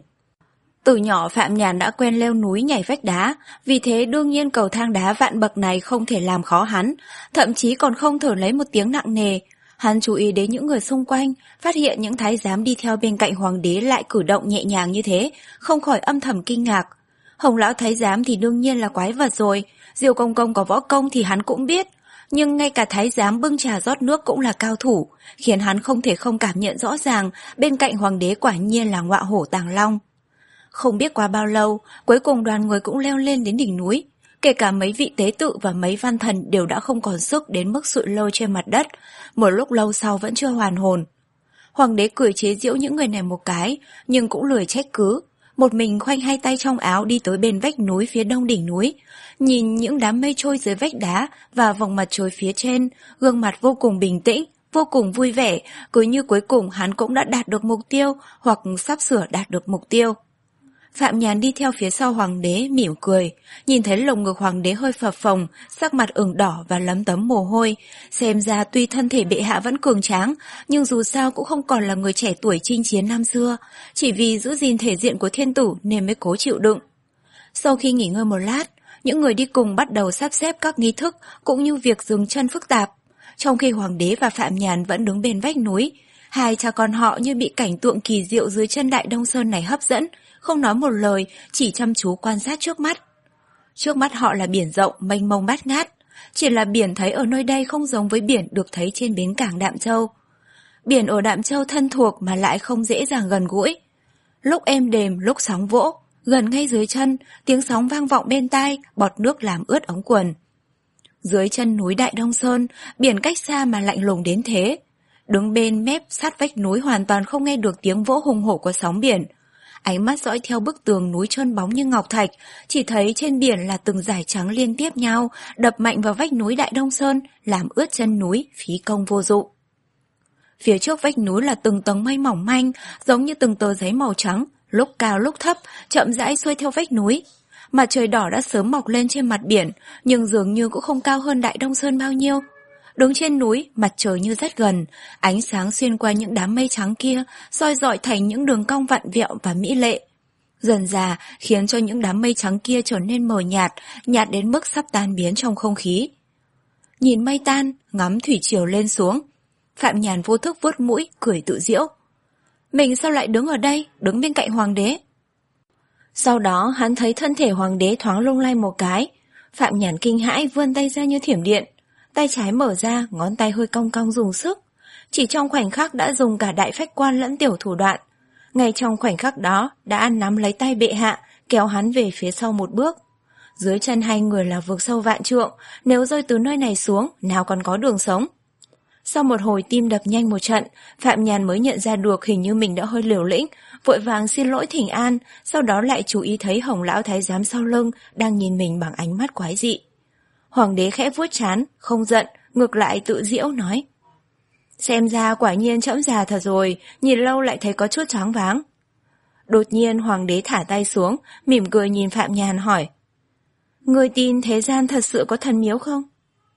Từ nhỏ Phạm Nhàn đã quen leo núi nhảy vách đá, vì thế đương nhiên cầu thang đá vạn bậc này không thể làm khó hắn, thậm chí còn không thở lấy một tiếng nặng nề. Hắn chú ý đến những người xung quanh, phát hiện những thái giám đi theo bên cạnh hoàng đế lại cử động nhẹ nhàng như thế, không khỏi âm thầm kinh ngạc. Hồng lão thái giám thì đương nhiên là quái vật rồi, Diêu công công có võ công thì hắn cũng biết, nhưng ngay cả thái giám bưng trà rót nước cũng là cao thủ, khiến hắn không thể không cảm nhận rõ ràng bên cạnh hoàng đế quả nhiên là ngọa hổ tàng long. Không biết qua bao lâu, cuối cùng đoàn người cũng leo lên đến đỉnh núi. Kể cả mấy vị tế tự và mấy văn thần đều đã không còn sức đến mức sụi lơ trên mặt đất, một lúc lâu sau vẫn chưa hoàn hồn. Hoàng đế cười chế giễu những người này một cái, nhưng cũng lười trách cứ. Một mình khoanh hai tay trong áo đi tới bên vách núi phía đông đỉnh núi, nhìn những đám mây trôi dưới vách đá và vòng mặt trời phía trên, gương mặt vô cùng bình tĩnh, vô cùng vui vẻ, cứ như cuối cùng hắn cũng đã đạt được mục tiêu hoặc sắp sửa đạt được mục tiêu. Phạm Nhàn đi theo phía sau hoàng đế mỉm cười, nhìn thấy lồng ngực hoàng đế hơi phập phồng, sắc mặt ửng đỏ và lấm tấm mồ hôi, xem ra tuy thân thể bệ hạ vẫn cường tráng, nhưng dù sao cũng không còn là người trẻ tuổi chinh chiến năm xưa, chỉ vì giữ gìn thể diện của thiên tử nên mới cố chịu đựng. Sau khi nghỉ ngơi một lát, những người đi cùng bắt đầu sắp xếp các nghi thức cũng như việc dừng chân phức tạp, trong khi hoàng đế và Phạm Nhàn vẫn đứng bên vách núi. Hai cha con họ như bị cảnh tượng kỳ diệu dưới chân Đại Đông Sơn này hấp dẫn, không nói một lời, chỉ chăm chú quan sát trước mắt. Trước mắt họ là biển rộng, mênh mông bát ngát, chỉ là biển thấy ở nơi đây không giống với biển được thấy trên bến cảng Đạm Châu. Biển ở Đạm Châu thân thuộc mà lại không dễ dàng gần gũi. Lúc êm đềm, lúc sóng vỗ, gần ngay dưới chân, tiếng sóng vang vọng bên tai, bọt nước làm ướt ống quần. Dưới chân núi Đại Đông Sơn, biển cách xa mà lạnh lùng đến thế. Đứng bên mép sát vách núi hoàn toàn không nghe được tiếng vỗ hùng hổ của sóng biển. Ánh mắt dõi theo bức tường núi trơn bóng như ngọc thạch, chỉ thấy trên biển là từng dải trắng liên tiếp nhau, đập mạnh vào vách núi Đại Đông Sơn, làm ướt chân núi, phí công vô dụng. Phía trước vách núi là từng tầng mây mỏng manh, giống như từng tờ giấy màu trắng, lúc cao lúc thấp, chậm rãi xuôi theo vách núi. Mặt trời đỏ đã sớm mọc lên trên mặt biển, nhưng dường như cũng không cao hơn Đại Đông Sơn bao nhiêu. Đứng trên núi, mặt trời như rất gần, ánh sáng xuyên qua những đám mây trắng kia, soi rọi thành những đường cong vặn vẹo và mỹ lệ. Dần dà khiến cho những đám mây trắng kia trở nên mờ nhạt, nhạt đến mức sắp tan biến trong không khí. Nhìn mây tan, ngắm thủy triều lên xuống, Phạm Nhàn vô thức vuốt mũi, cười tự giễu. Mình sao lại đứng ở đây, đứng bên cạnh hoàng đế? Sau đó hắn thấy thân thể hoàng đế thoáng lung lay một cái. Phạm Nhàn kinh hãi vươn tay ra như thiểm điện. Tay trái mở ra, ngón tay hơi cong cong dùng sức. Chỉ trong khoảnh khắc đã dùng cả đại phách quan lẫn tiểu thủ đoạn. Ngay trong khoảnh khắc đó, đã nắm lấy tay bệ hạ, kéo hắn về phía sau một bước. Dưới chân hai người là vực sâu vạn trượng, nếu rơi từ nơi này xuống, nào còn có đường sống. Sau một hồi tim đập nhanh một trận, Phạm Nhàn mới nhận ra được hình như mình đã hơi liều lĩnh, vội vàng xin lỗi thỉnh an, sau đó lại chú ý thấy Hồng lão thái giám sau lưng đang nhìn mình bằng ánh mắt quái dị. Hoàng đế khẽ vuốt trán, không giận, ngược lại tự giễu nói. Xem ra quả nhiên trẫm già thật rồi, nhìn lâu lại thấy có chút choáng váng. Đột nhiên hoàng đế thả tay xuống, mỉm cười nhìn Phạm Nhàn hỏi. Ngươi tin thế gian thật sự có thần miếu không?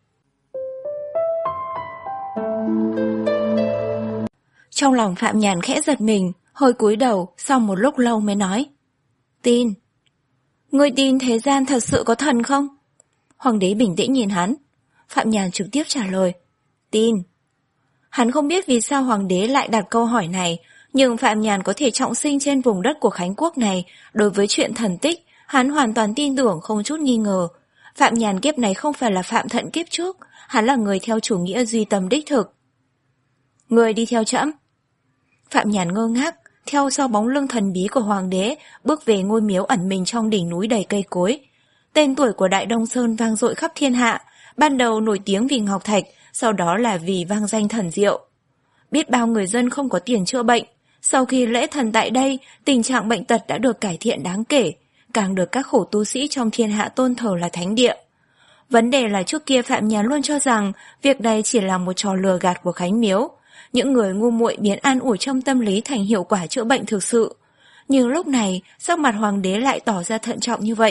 Trong lòng Phạm Nhàn khẽ giật mình, hơi cúi đầu, sau một lúc lâu mới nói. Tin. Ngươi tin thế gian thật sự có thần không? Hoàng đế bình tĩnh nhìn hắn. Phạm Nhàn trực tiếp trả lời. Tin. Hắn không biết vì sao hoàng đế lại đặt câu hỏi này, nhưng Phạm Nhàn có thể trọng sinh trên vùng đất của Khánh Quốc này, đối với chuyện thần tích, hắn hoàn toàn tin tưởng không chút nghi ngờ. Phạm Nhàn kiếp này không phải là Phạm Thận kiếp trước, hắn là người theo chủ nghĩa duy tâm đích thực. Người đi theo trẫm. Phạm Nhàn ngơ ngác, theo sau bóng lưng thần bí của hoàng đế, bước về ngôi miếu ẩn mình trong đỉnh núi đầy cây cối. Tên tuổi của Đại Đông Sơn vang dội khắp thiên hạ, ban đầu nổi tiếng vì ngọc thạch, sau đó là vì vang danh thần diệu. Biết bao người dân không có tiền chữa bệnh, sau khi lễ thần tại đây, tình trạng bệnh tật đã được cải thiện đáng kể, càng được các khổ tu sĩ trong thiên hạ tôn thờ là thánh địa. Vấn đề là trước kia Phạm Nhàn luôn cho rằng việc này chỉ là một trò lừa gạt của Khánh Miếu, những người ngu muội biến an ủi trong tâm lý thành hiệu quả chữa bệnh thực sự. Nhưng lúc này, sắc mặt hoàng đế lại tỏ ra thận trọng như vậy,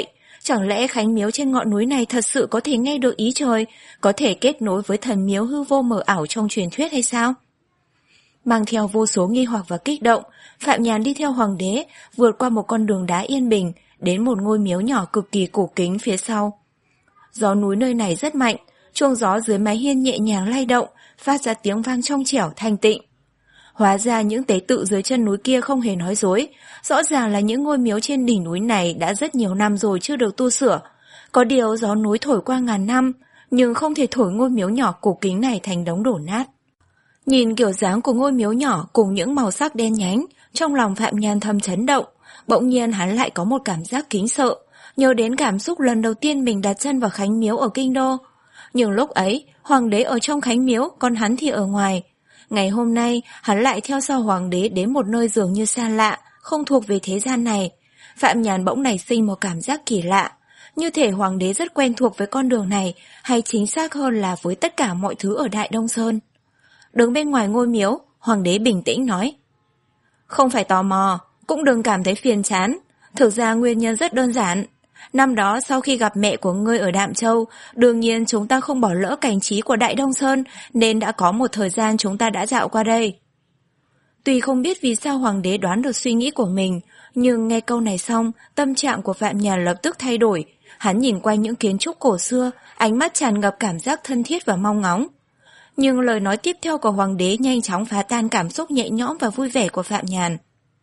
Chẳng lẽ khánh miếu trên ngọn núi này thật sự có thể nghe được ý trời, có thể kết nối với thần miếu hư vô mờ ảo trong truyền thuyết hay sao? Mang theo vô số nghi hoặc và kích động, Phạm Nhàn đi theo hoàng đế, vượt qua một con đường đá yên bình, đến một ngôi miếu nhỏ cực kỳ cổ kính phía sau. Gió núi nơi này rất mạnh, chuông gió dưới mái hiên nhẹ nhàng lay động, phát ra tiếng vang trong trẻo thanh tịnh. Hóa ra những tế tự dưới chân núi kia không hề nói dối, rõ ràng là những ngôi miếu trên đỉnh núi này đã rất nhiều năm rồi chưa được tu sửa. Có điều gió núi thổi qua ngàn năm, nhưng không thể thổi ngôi miếu nhỏ cổ kính này thành đống đổ nát. Nhìn kiểu dáng của ngôi miếu nhỏ cùng những màu sắc đen nhánh, trong lòng Phạm Nhàn thầm chấn động, bỗng nhiên hắn lại có một cảm giác kính sợ, nhớ đến cảm xúc lần đầu tiên mình đặt chân vào khánh miếu ở kinh đô. Nhưng lúc ấy, hoàng đế ở trong khánh miếu, còn hắn thì ở ngoài. Ngày hôm nay, hắn lại theo sau hoàng đế đến một nơi dường như xa lạ, không thuộc về thế gian này. Phạm Nhàn bỗng nảy sinh một cảm giác kỳ lạ, như thể hoàng đế rất quen thuộc với con đường này, hay chính xác hơn là với tất cả mọi thứ ở Đại Đông Sơn. Đứng bên ngoài ngôi miếu, hoàng đế bình tĩnh nói: Không phải tò mò, cũng đừng cảm thấy phiền chán. Thực ra nguyên nhân rất đơn giản. Năm đó sau khi gặp mẹ của ngươi ở Đạm Châu, đương nhiên chúng ta không bỏ lỡ cảnh trí của Đại Đông Sơn, nên đã có một thời gian chúng ta đã dạo qua đây. Tuy không biết vì sao hoàng đế đoán được suy nghĩ của mình, nhưng nghe câu này xong, tâm trạng của Phạm Nhàn lập tức thay đổi. Hắn nhìn quanh những kiến trúc cổ xưa, ánh mắt tràn ngập cảm giác thân thiết và mong ngóng. Nhưng lời nói tiếp theo của hoàng đế nhanh chóng phá tan cảm xúc nhẹ nhõm và vui vẻ của Phạm Nhàn.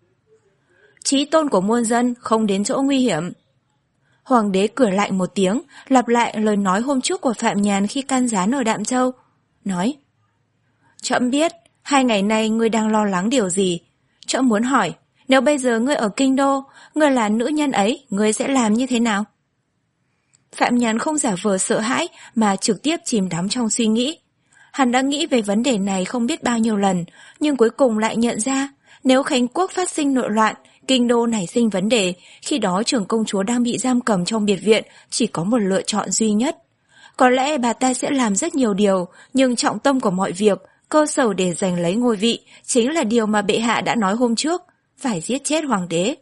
Chí tôn của muôn dân không đến chỗ nguy hiểm. Hoàng đế cười lạnh một tiếng, lặp lại lời nói hôm trước của Phạm Nhàn khi can gián ở Đạm Châu. Nói: Trẫm biết, hai ngày nay ngươi đang lo lắng điều gì. Trẫm muốn hỏi, nếu bây giờ ngươi ở kinh đô, ngươi là nữ nhân ấy, ngươi sẽ làm như thế nào? Phạm Nhàn không giả vờ sợ hãi mà trực tiếp chìm đắm trong suy nghĩ. Hắn đã nghĩ về vấn đề này không biết bao nhiêu lần, nhưng cuối cùng lại nhận ra, nếu Khánh Quốc phát sinh nội loạn, kinh đô nảy sinh vấn đề, khi đó trưởng công chúa đang bị giam cầm trong biệt viện, chỉ có một lựa chọn duy nhất. Có lẽ bà ta sẽ làm rất nhiều điều, nhưng trọng tâm của mọi việc, cơ sở để giành lấy ngôi vị, chính là điều mà bệ hạ đã nói hôm trước, phải giết chết hoàng đế.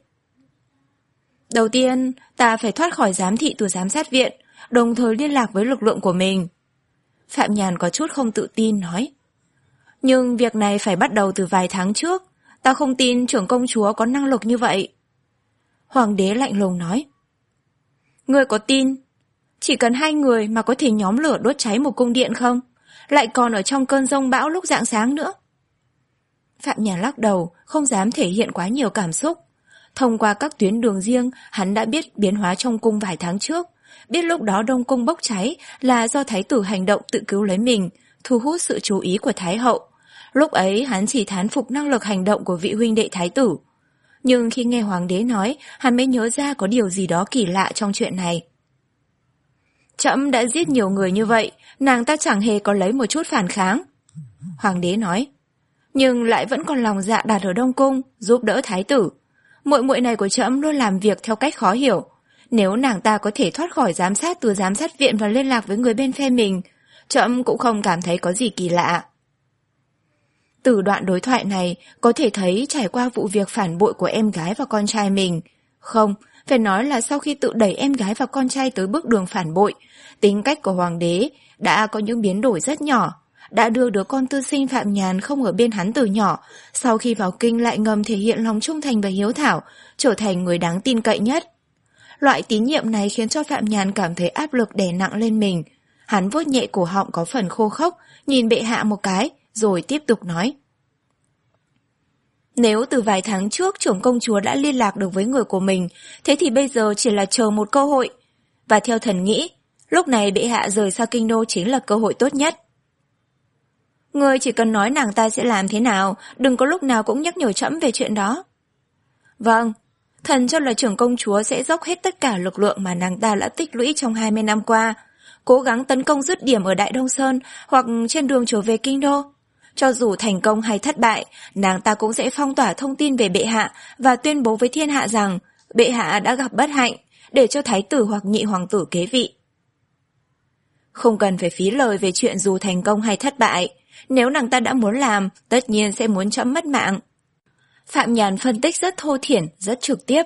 Đầu tiên, ta phải thoát khỏi giám thị từ giám sát viện, đồng thời liên lạc với lực lượng của mình. Phạm Nhàn có chút không tự tin nói. Nhưng việc này phải bắt đầu từ vài tháng trước, ta không tin trưởng công chúa có năng lực như vậy. Hoàng đế lạnh lùng nói. Ngươi có tin chỉ cần hai người mà có thể nhóm lửa đốt cháy một cung điện không? Lại còn ở trong cơn giông bão lúc rạng sáng nữa. Phạm Nhàn lắc đầu, không dám thể hiện quá nhiều cảm xúc. Thông qua các tuyến đường riêng, hắn đã biết biến hóa trong cung vài tháng trước, biết lúc đó Đông Cung bốc cháy là do thái tử hành động tự cứu lấy mình, thu hút sự chú ý của thái hậu. Lúc ấy hắn chỉ thán phục năng lực hành động của vị huynh đệ thái tử. Nhưng khi nghe hoàng đế nói, hắn mới nhớ ra có điều gì đó kỳ lạ trong chuyện này. Trẫm đã giết nhiều người như vậy, nàng ta chẳng hề có lấy một chút phản kháng. Hoàng đế nói. Nhưng lại vẫn còn lòng dạ đặt ở Đông Cung, giúp đỡ thái tử. Muội muội này của trẫm luôn làm việc theo cách khó hiểu. Nếu nàng ta có thể thoát khỏi giám sát từ giám sát viện và liên lạc với người bên phe mình, trẫm cũng không cảm thấy có gì kỳ lạ. Từ đoạn đối thoại này, có thể thấy trải qua vụ việc phản bội của em gái và con trai mình. Không, phải nói là sau khi tự đẩy em gái và con trai tới bước đường phản bội, tính cách của hoàng đế đã có những biến đổi rất nhỏ. Đã đưa đứa con tư sinh Phạm Nhàn không ở bên hắn từ nhỏ, sau khi vào kinh lại ngầm thể hiện lòng trung thành và hiếu thảo, trở thành người đáng tin cậy nhất. Loại tín nhiệm này khiến cho Phạm Nhàn cảm thấy áp lực đè nặng lên mình. Hắn vuốt nhẹ cổ họng có phần khô khốc, nhìn bệ hạ một cái, rồi tiếp tục nói. Nếu từ vài tháng trước trưởng công chúa đã liên lạc được với người của mình, thế thì bây giờ chỉ là chờ một cơ hội. Và theo thần nghĩ, lúc này bệ hạ rời xa kinh đô chính là cơ hội tốt nhất. Ngươi chỉ cần nói nàng ta sẽ làm thế nào, đừng có lúc nào cũng nhắc nhở trẫm về chuyện đó. Vâng, thần cho là trưởng công chúa sẽ dốc hết tất cả lực lượng mà nàng ta đã tích lũy trong hai mươi năm qua, cố gắng tấn công dứt điểm ở Đại Đông Sơn hoặc trên đường trở về kinh đô. Cho dù thành công hay thất bại, nàng ta cũng sẽ phong tỏa thông tin về bệ hạ và tuyên bố với thiên hạ rằng bệ hạ đã gặp bất hạnh, để cho thái tử hoặc nhị hoàng tử kế vị. Không cần phải phí lời về chuyện dù thành công hay thất bại. Nếu nàng ta đã muốn làm, tất nhiên sẽ muốn trẫm mất mạng. Phạm Nhàn phân tích rất thô thiển, rất trực tiếp.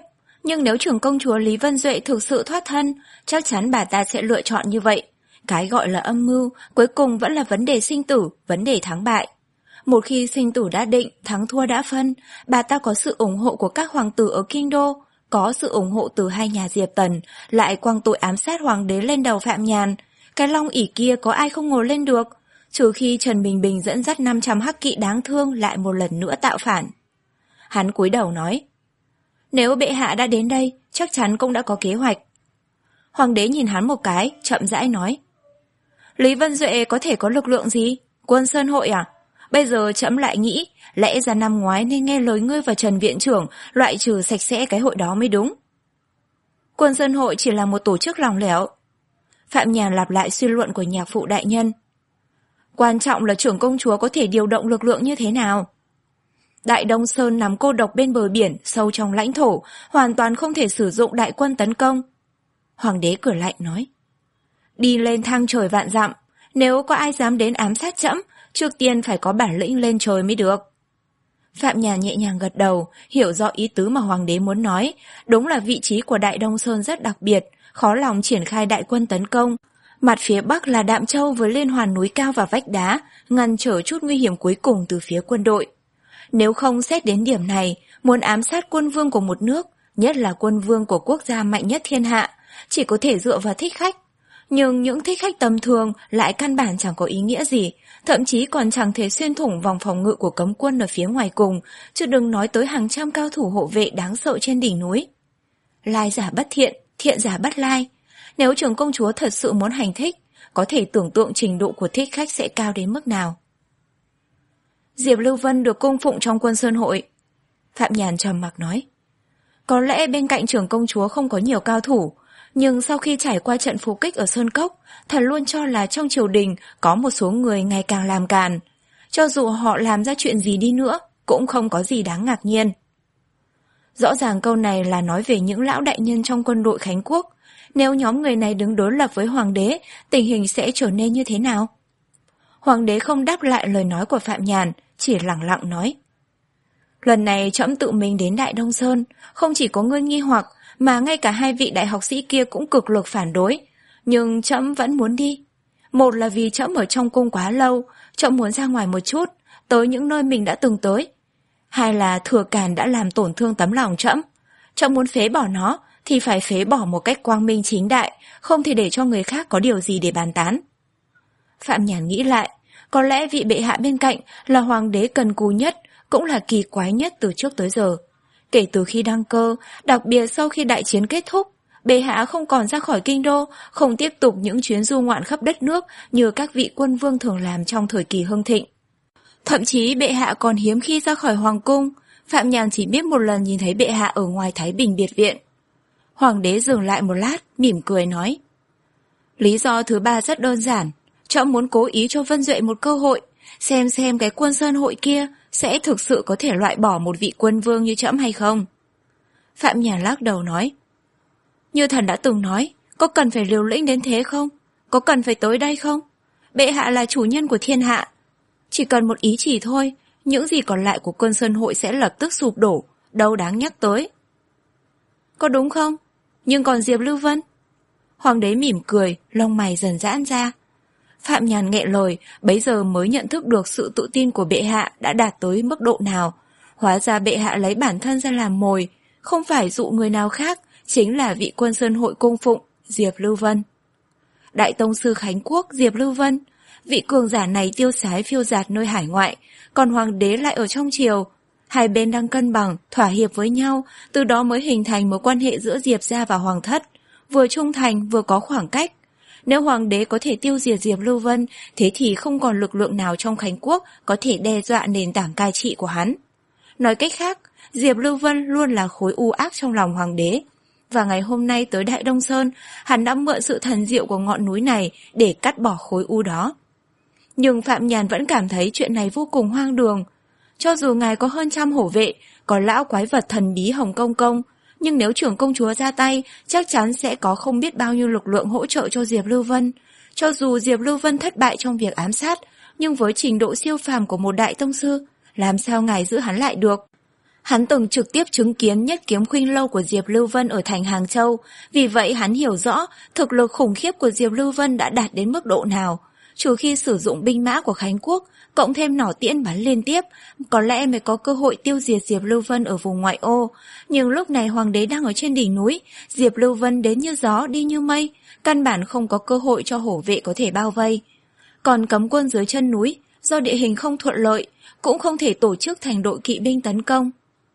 Nhưng nếu trưởng công chúa Lý Vân Duệ thực sự thoát thân, chắc chắn bà ta sẽ lựa chọn như vậy. Cái gọi là âm mưu, cuối cùng vẫn là vấn đề sinh tử, vấn đề thắng bại. Một khi sinh tử đã định, thắng thua đã phân, bà ta có sự ủng hộ của các hoàng tử ở Kinh Đô, có sự ủng hộ từ hai nhà Diệp Tần, lại quăng tội ám sát hoàng đế lên đầu Phạm Nhàn. Cái long ỷ kia có ai không ngồi lên được, trừ khi Trần Bình Bình dẫn dắt năm trăm hắc kỵ đáng thương lại một lần nữa tạo phản. Hắn cúi đầu nói, nếu bệ hạ đã đến đây, chắc chắn cũng đã có kế hoạch. Hoàng đế nhìn hắn một cái, chậm rãi nói, Lý Vân Duệ có thể có lực lượng gì? Quân Sơn Hội à? Bây giờ trẫm lại nghĩ, lẽ ra năm ngoái nên nghe lời ngươi và Trần Viện Trưởng loại trừ sạch sẽ cái hội đó mới đúng. Quân Sơn Hội chỉ là một tổ chức lỏng lẻo. Phạm Nhàn lặp lại suy luận của nhạc phụ đại nhân. Quan trọng là trưởng công chúa có thể điều động lực lượng như thế nào. Đại Đông Sơn nằm cô độc bên bờ biển, sâu trong lãnh thổ, hoàn toàn không thể sử dụng đại quân tấn công. Hoàng đế cười lạnh nói, đi lên thang trời vạn dặm, nếu có ai dám đến ám sát trẫm, trước tiên phải có bản lĩnh lên trời mới được. Phạm Nhàn nhẹ nhàng gật đầu, hiểu rõ ý tứ mà hoàng đế muốn nói. Đúng là vị trí của Đại Đông Sơn rất đặc biệt, khó lòng triển khai đại quân tấn công. Mặt phía bắc là Đạm Châu với liên hoàn núi cao và vách đá, ngăn trở chút nguy hiểm cuối cùng từ phía quân đội. Nếu không xét đến điểm này, muốn ám sát quân vương của một nước, nhất là quân vương của quốc gia mạnh nhất thiên hạ, chỉ có thể dựa vào thích khách. Nhưng những thích khách tầm thường lại căn bản chẳng có ý nghĩa gì, thậm chí còn chẳng thể xuyên thủng vòng phòng ngự của cấm quân ở phía ngoài cùng, chứ đừng nói tới hàng trăm cao thủ hộ vệ đáng sợ trên đỉnh núi. Lai giả bất thiện, thiện giả bất lai. Nếu trưởng công chúa thật sự muốn hành thích, có thể tưởng tượng trình độ của thích khách sẽ cao đến mức nào. Diệp Lưu Vân được cung phụng trong Quân Sơn Hội. Phạm Nhàn trầm mặc nói, có lẽ bên cạnh trưởng công chúa không có nhiều cao thủ, nhưng sau khi trải qua trận phục kích ở Sơn Cốc, thần luôn cho là trong triều đình có một số người ngày càng làm càn. Cho dù họ làm ra chuyện gì đi nữa, cũng không có gì đáng ngạc nhiên. Rõ ràng câu này là nói về những lão đại nhân trong quân đội Khánh Quốc. Nếu nhóm người này đứng đối lập với hoàng đế, tình hình sẽ trở nên như thế nào? Hoàng đế không đáp lại lời nói của Phạm Nhàn, chỉ lẳng lặng nói, lần này trẫm tự mình đến Đại Đông Sơn, không chỉ có ngươi nghi hoặc, mà ngay cả hai vị đại học sĩ kia cũng cực lực phản đối. Nhưng trẫm vẫn muốn đi. Một là vì trẫm ở trong cung quá lâu, trẫm muốn ra ngoài một chút, tới những nơi mình đã từng tới. Hai là Thừa Càn đã làm tổn thương tấm lòng trẫm. Trẫm muốn phế bỏ nó, thì phải phế bỏ một cách quang minh chính đại, không thể để cho người khác có điều gì để bàn tán. Phạm Nhàn nghĩ lại, có lẽ vị bệ hạ bên cạnh là hoàng đế cần cù nhất, cũng là kỳ quái nhất từ trước tới giờ. Kể từ khi đăng cơ, đặc biệt sau khi đại chiến kết thúc, bệ hạ không còn ra khỏi kinh đô, không tiếp tục những chuyến du ngoạn khắp đất nước như các vị quân vương thường làm trong thời kỳ hưng thịnh. Thậm chí bệ hạ còn hiếm khi ra khỏi hoàng cung, Phạm Nhàn chỉ biết một lần nhìn thấy bệ hạ ở ngoài Thái Bình biệt viện. Hoàng đế dừng lại một lát, mỉm cười nói, lý do thứ ba rất đơn giản, trẫm muốn cố ý cho Vân Duệ một cơ hội, xem xem cái Quân Sơn Hội kia sẽ thực sự có thể loại bỏ một vị quân vương như trẫm hay không. Phạm Nhàn lắc đầu nói, như thần đã từng nói, có cần phải liều lĩnh đến thế không? Có cần phải tới đây không? Bệ hạ là chủ nhân của thiên hạ. Chỉ cần một ý chỉ thôi, những gì còn lại của Quân Sơn Hội sẽ lập tức sụp đổ, đâu đáng nhắc tới. Có đúng không? Nhưng còn Diệp Lưu Vân? Hoàng đế mỉm cười, lông mày dần giãn ra. Phạm Nhàn nghẹn lời, bấy giờ mới nhận thức được sự tự tin của bệ hạ đã đạt tới mức độ nào. Hóa ra bệ hạ lấy bản thân ra làm mồi, không phải dụ người nào khác, chính là vị Quân Sơn Hội cung phụng, Diệp Lưu Vân. Đại tông sư Khánh Quốc Diệp Lưu Vân, vị cường giả này tiêu sái phiêu dạt nơi hải ngoại, còn hoàng đế lại ở trong triều. Hai bên đang cân bằng, thỏa hiệp với nhau, từ đó mới hình thành mối quan hệ giữa Diệp gia và hoàng thất, vừa trung thành vừa có khoảng cách. Nếu hoàng đế có thể tiêu diệt Diệp Lưu Vân, thế thì không còn lực lượng nào trong Khánh Quốc có thể đe dọa nền tảng cai trị của hắn. Nói cách khác, Diệp Lưu Vân luôn là khối u ác trong lòng hoàng đế. Và ngày hôm nay tới Đại Đông Sơn, hắn đã mượn sự thần diệu của ngọn núi này để cắt bỏ khối u đó. Nhưng Phạm Nhàn vẫn cảm thấy chuyện này vô cùng hoang đường. Cho dù ngài có hơn trăm hổ vệ, có lão quái vật thần bí Hồng Công Công, nhưng nếu trưởng công chúa ra tay, chắc chắn sẽ có không biết bao nhiêu lực lượng hỗ trợ cho Diệp Lưu Vân. Cho dù Diệp Lưu Vân thất bại trong việc ám sát, nhưng với trình độ siêu phàm của một đại tông sư, làm sao ngài giữ hắn lại được? Hắn từng trực tiếp chứng kiến nhất kiếm khuynh lâu của Diệp Lưu Vân ở thành Hàng Châu, vì vậy hắn hiểu rõ thực lực khủng khiếp của Diệp Lưu Vân đã đạt đến mức độ nào. Trừ khi sử dụng binh mã của Khánh Quốc, cộng thêm nỏ tiễn bắn liên tiếp, có lẽ mới có cơ hội tiêu diệt Diệp Lưu Vân ở vùng ngoại ô. Nhưng lúc này hoàng đế đang ở trên đỉnh núi, Diệp Lưu Vân đến như gió đi như mây, căn bản không có cơ hội cho hổ vệ có thể bao vây. Còn cấm quân dưới chân núi, do địa hình không thuận lợi, cũng không thể tổ chức thành đội kỵ binh tấn công.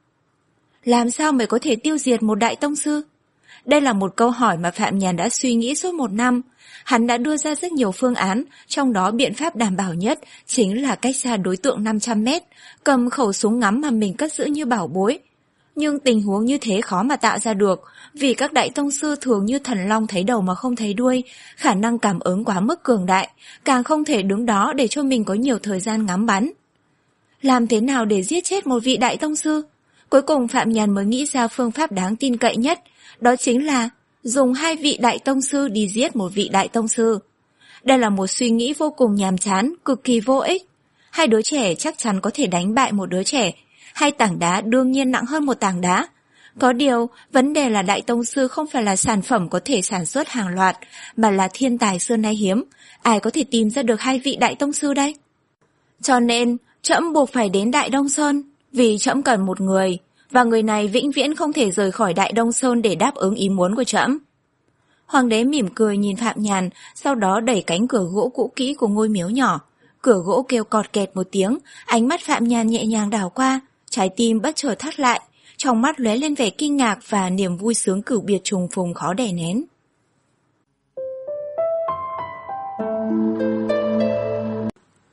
Làm sao mới có thể tiêu diệt một đại tông sư? Đây là một câu hỏi mà Phạm Nhàn đã suy nghĩ suốt một năm. Hắn đã đưa ra rất nhiều phương án, trong đó biện pháp đảm bảo nhất chính là cách xa đối tượng năm trăm mét, cầm khẩu súng ngắm mà mình cất giữ như bảo bối. Nhưng tình huống như thế khó mà tạo ra được, vì các đại tông sư thường như thần long thấy đầu mà không thấy đuôi, khả năng cảm ứng quá mức cường đại, càng không thể đứng đó để cho mình có nhiều thời gian ngắm bắn. Làm thế nào để giết chết một vị đại tông sư? Cuối cùng Phạm Nhàn mới nghĩ ra phương pháp đáng tin cậy nhất, đó chính là dùng hai vị đại tông sư đi giết một vị đại tông sư. Đây là một suy nghĩ vô cùng nhàm chán, cực kỳ vô ích. Hai đứa trẻ chắc chắn có thể đánh bại một đứa trẻ, hai tảng đá đương nhiên nặng hơn một tảng đá. Có điều, vấn đề là đại tông sư không phải là sản phẩm có thể sản xuất hàng loạt, mà là thiên tài xưa nay hiếm. Ai có thể tìm ra được hai vị đại tông sư đây? Cho nên, trẫm buộc phải đến Đại Đông Sơn, vì trẫm cần một người, và người này vĩnh viễn không thể rời khỏi Đại Đông Sơn để đáp ứng ý muốn của trẫm. Hoàng đế mỉm cười nhìn Phạm Nhàn, sau đó đẩy cánh cửa gỗ cũ kỹ của ngôi miếu nhỏ. Cửa gỗ kêu cọt kẹt một tiếng, ánh mắt Phạm Nhàn nhẹ nhàng đảo qua, trái tim bất chợt thắt lại, trong mắt lóe lên vẻ kinh ngạc và niềm vui sướng cửu biệt trùng phùng khó đè nén.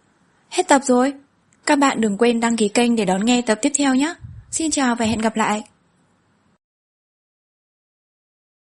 Hết tập rồi. Các bạn đừng quên đăng ký kênh để đón nghe tập tiếp theo nhé. Xin chào và hẹn gặp lại.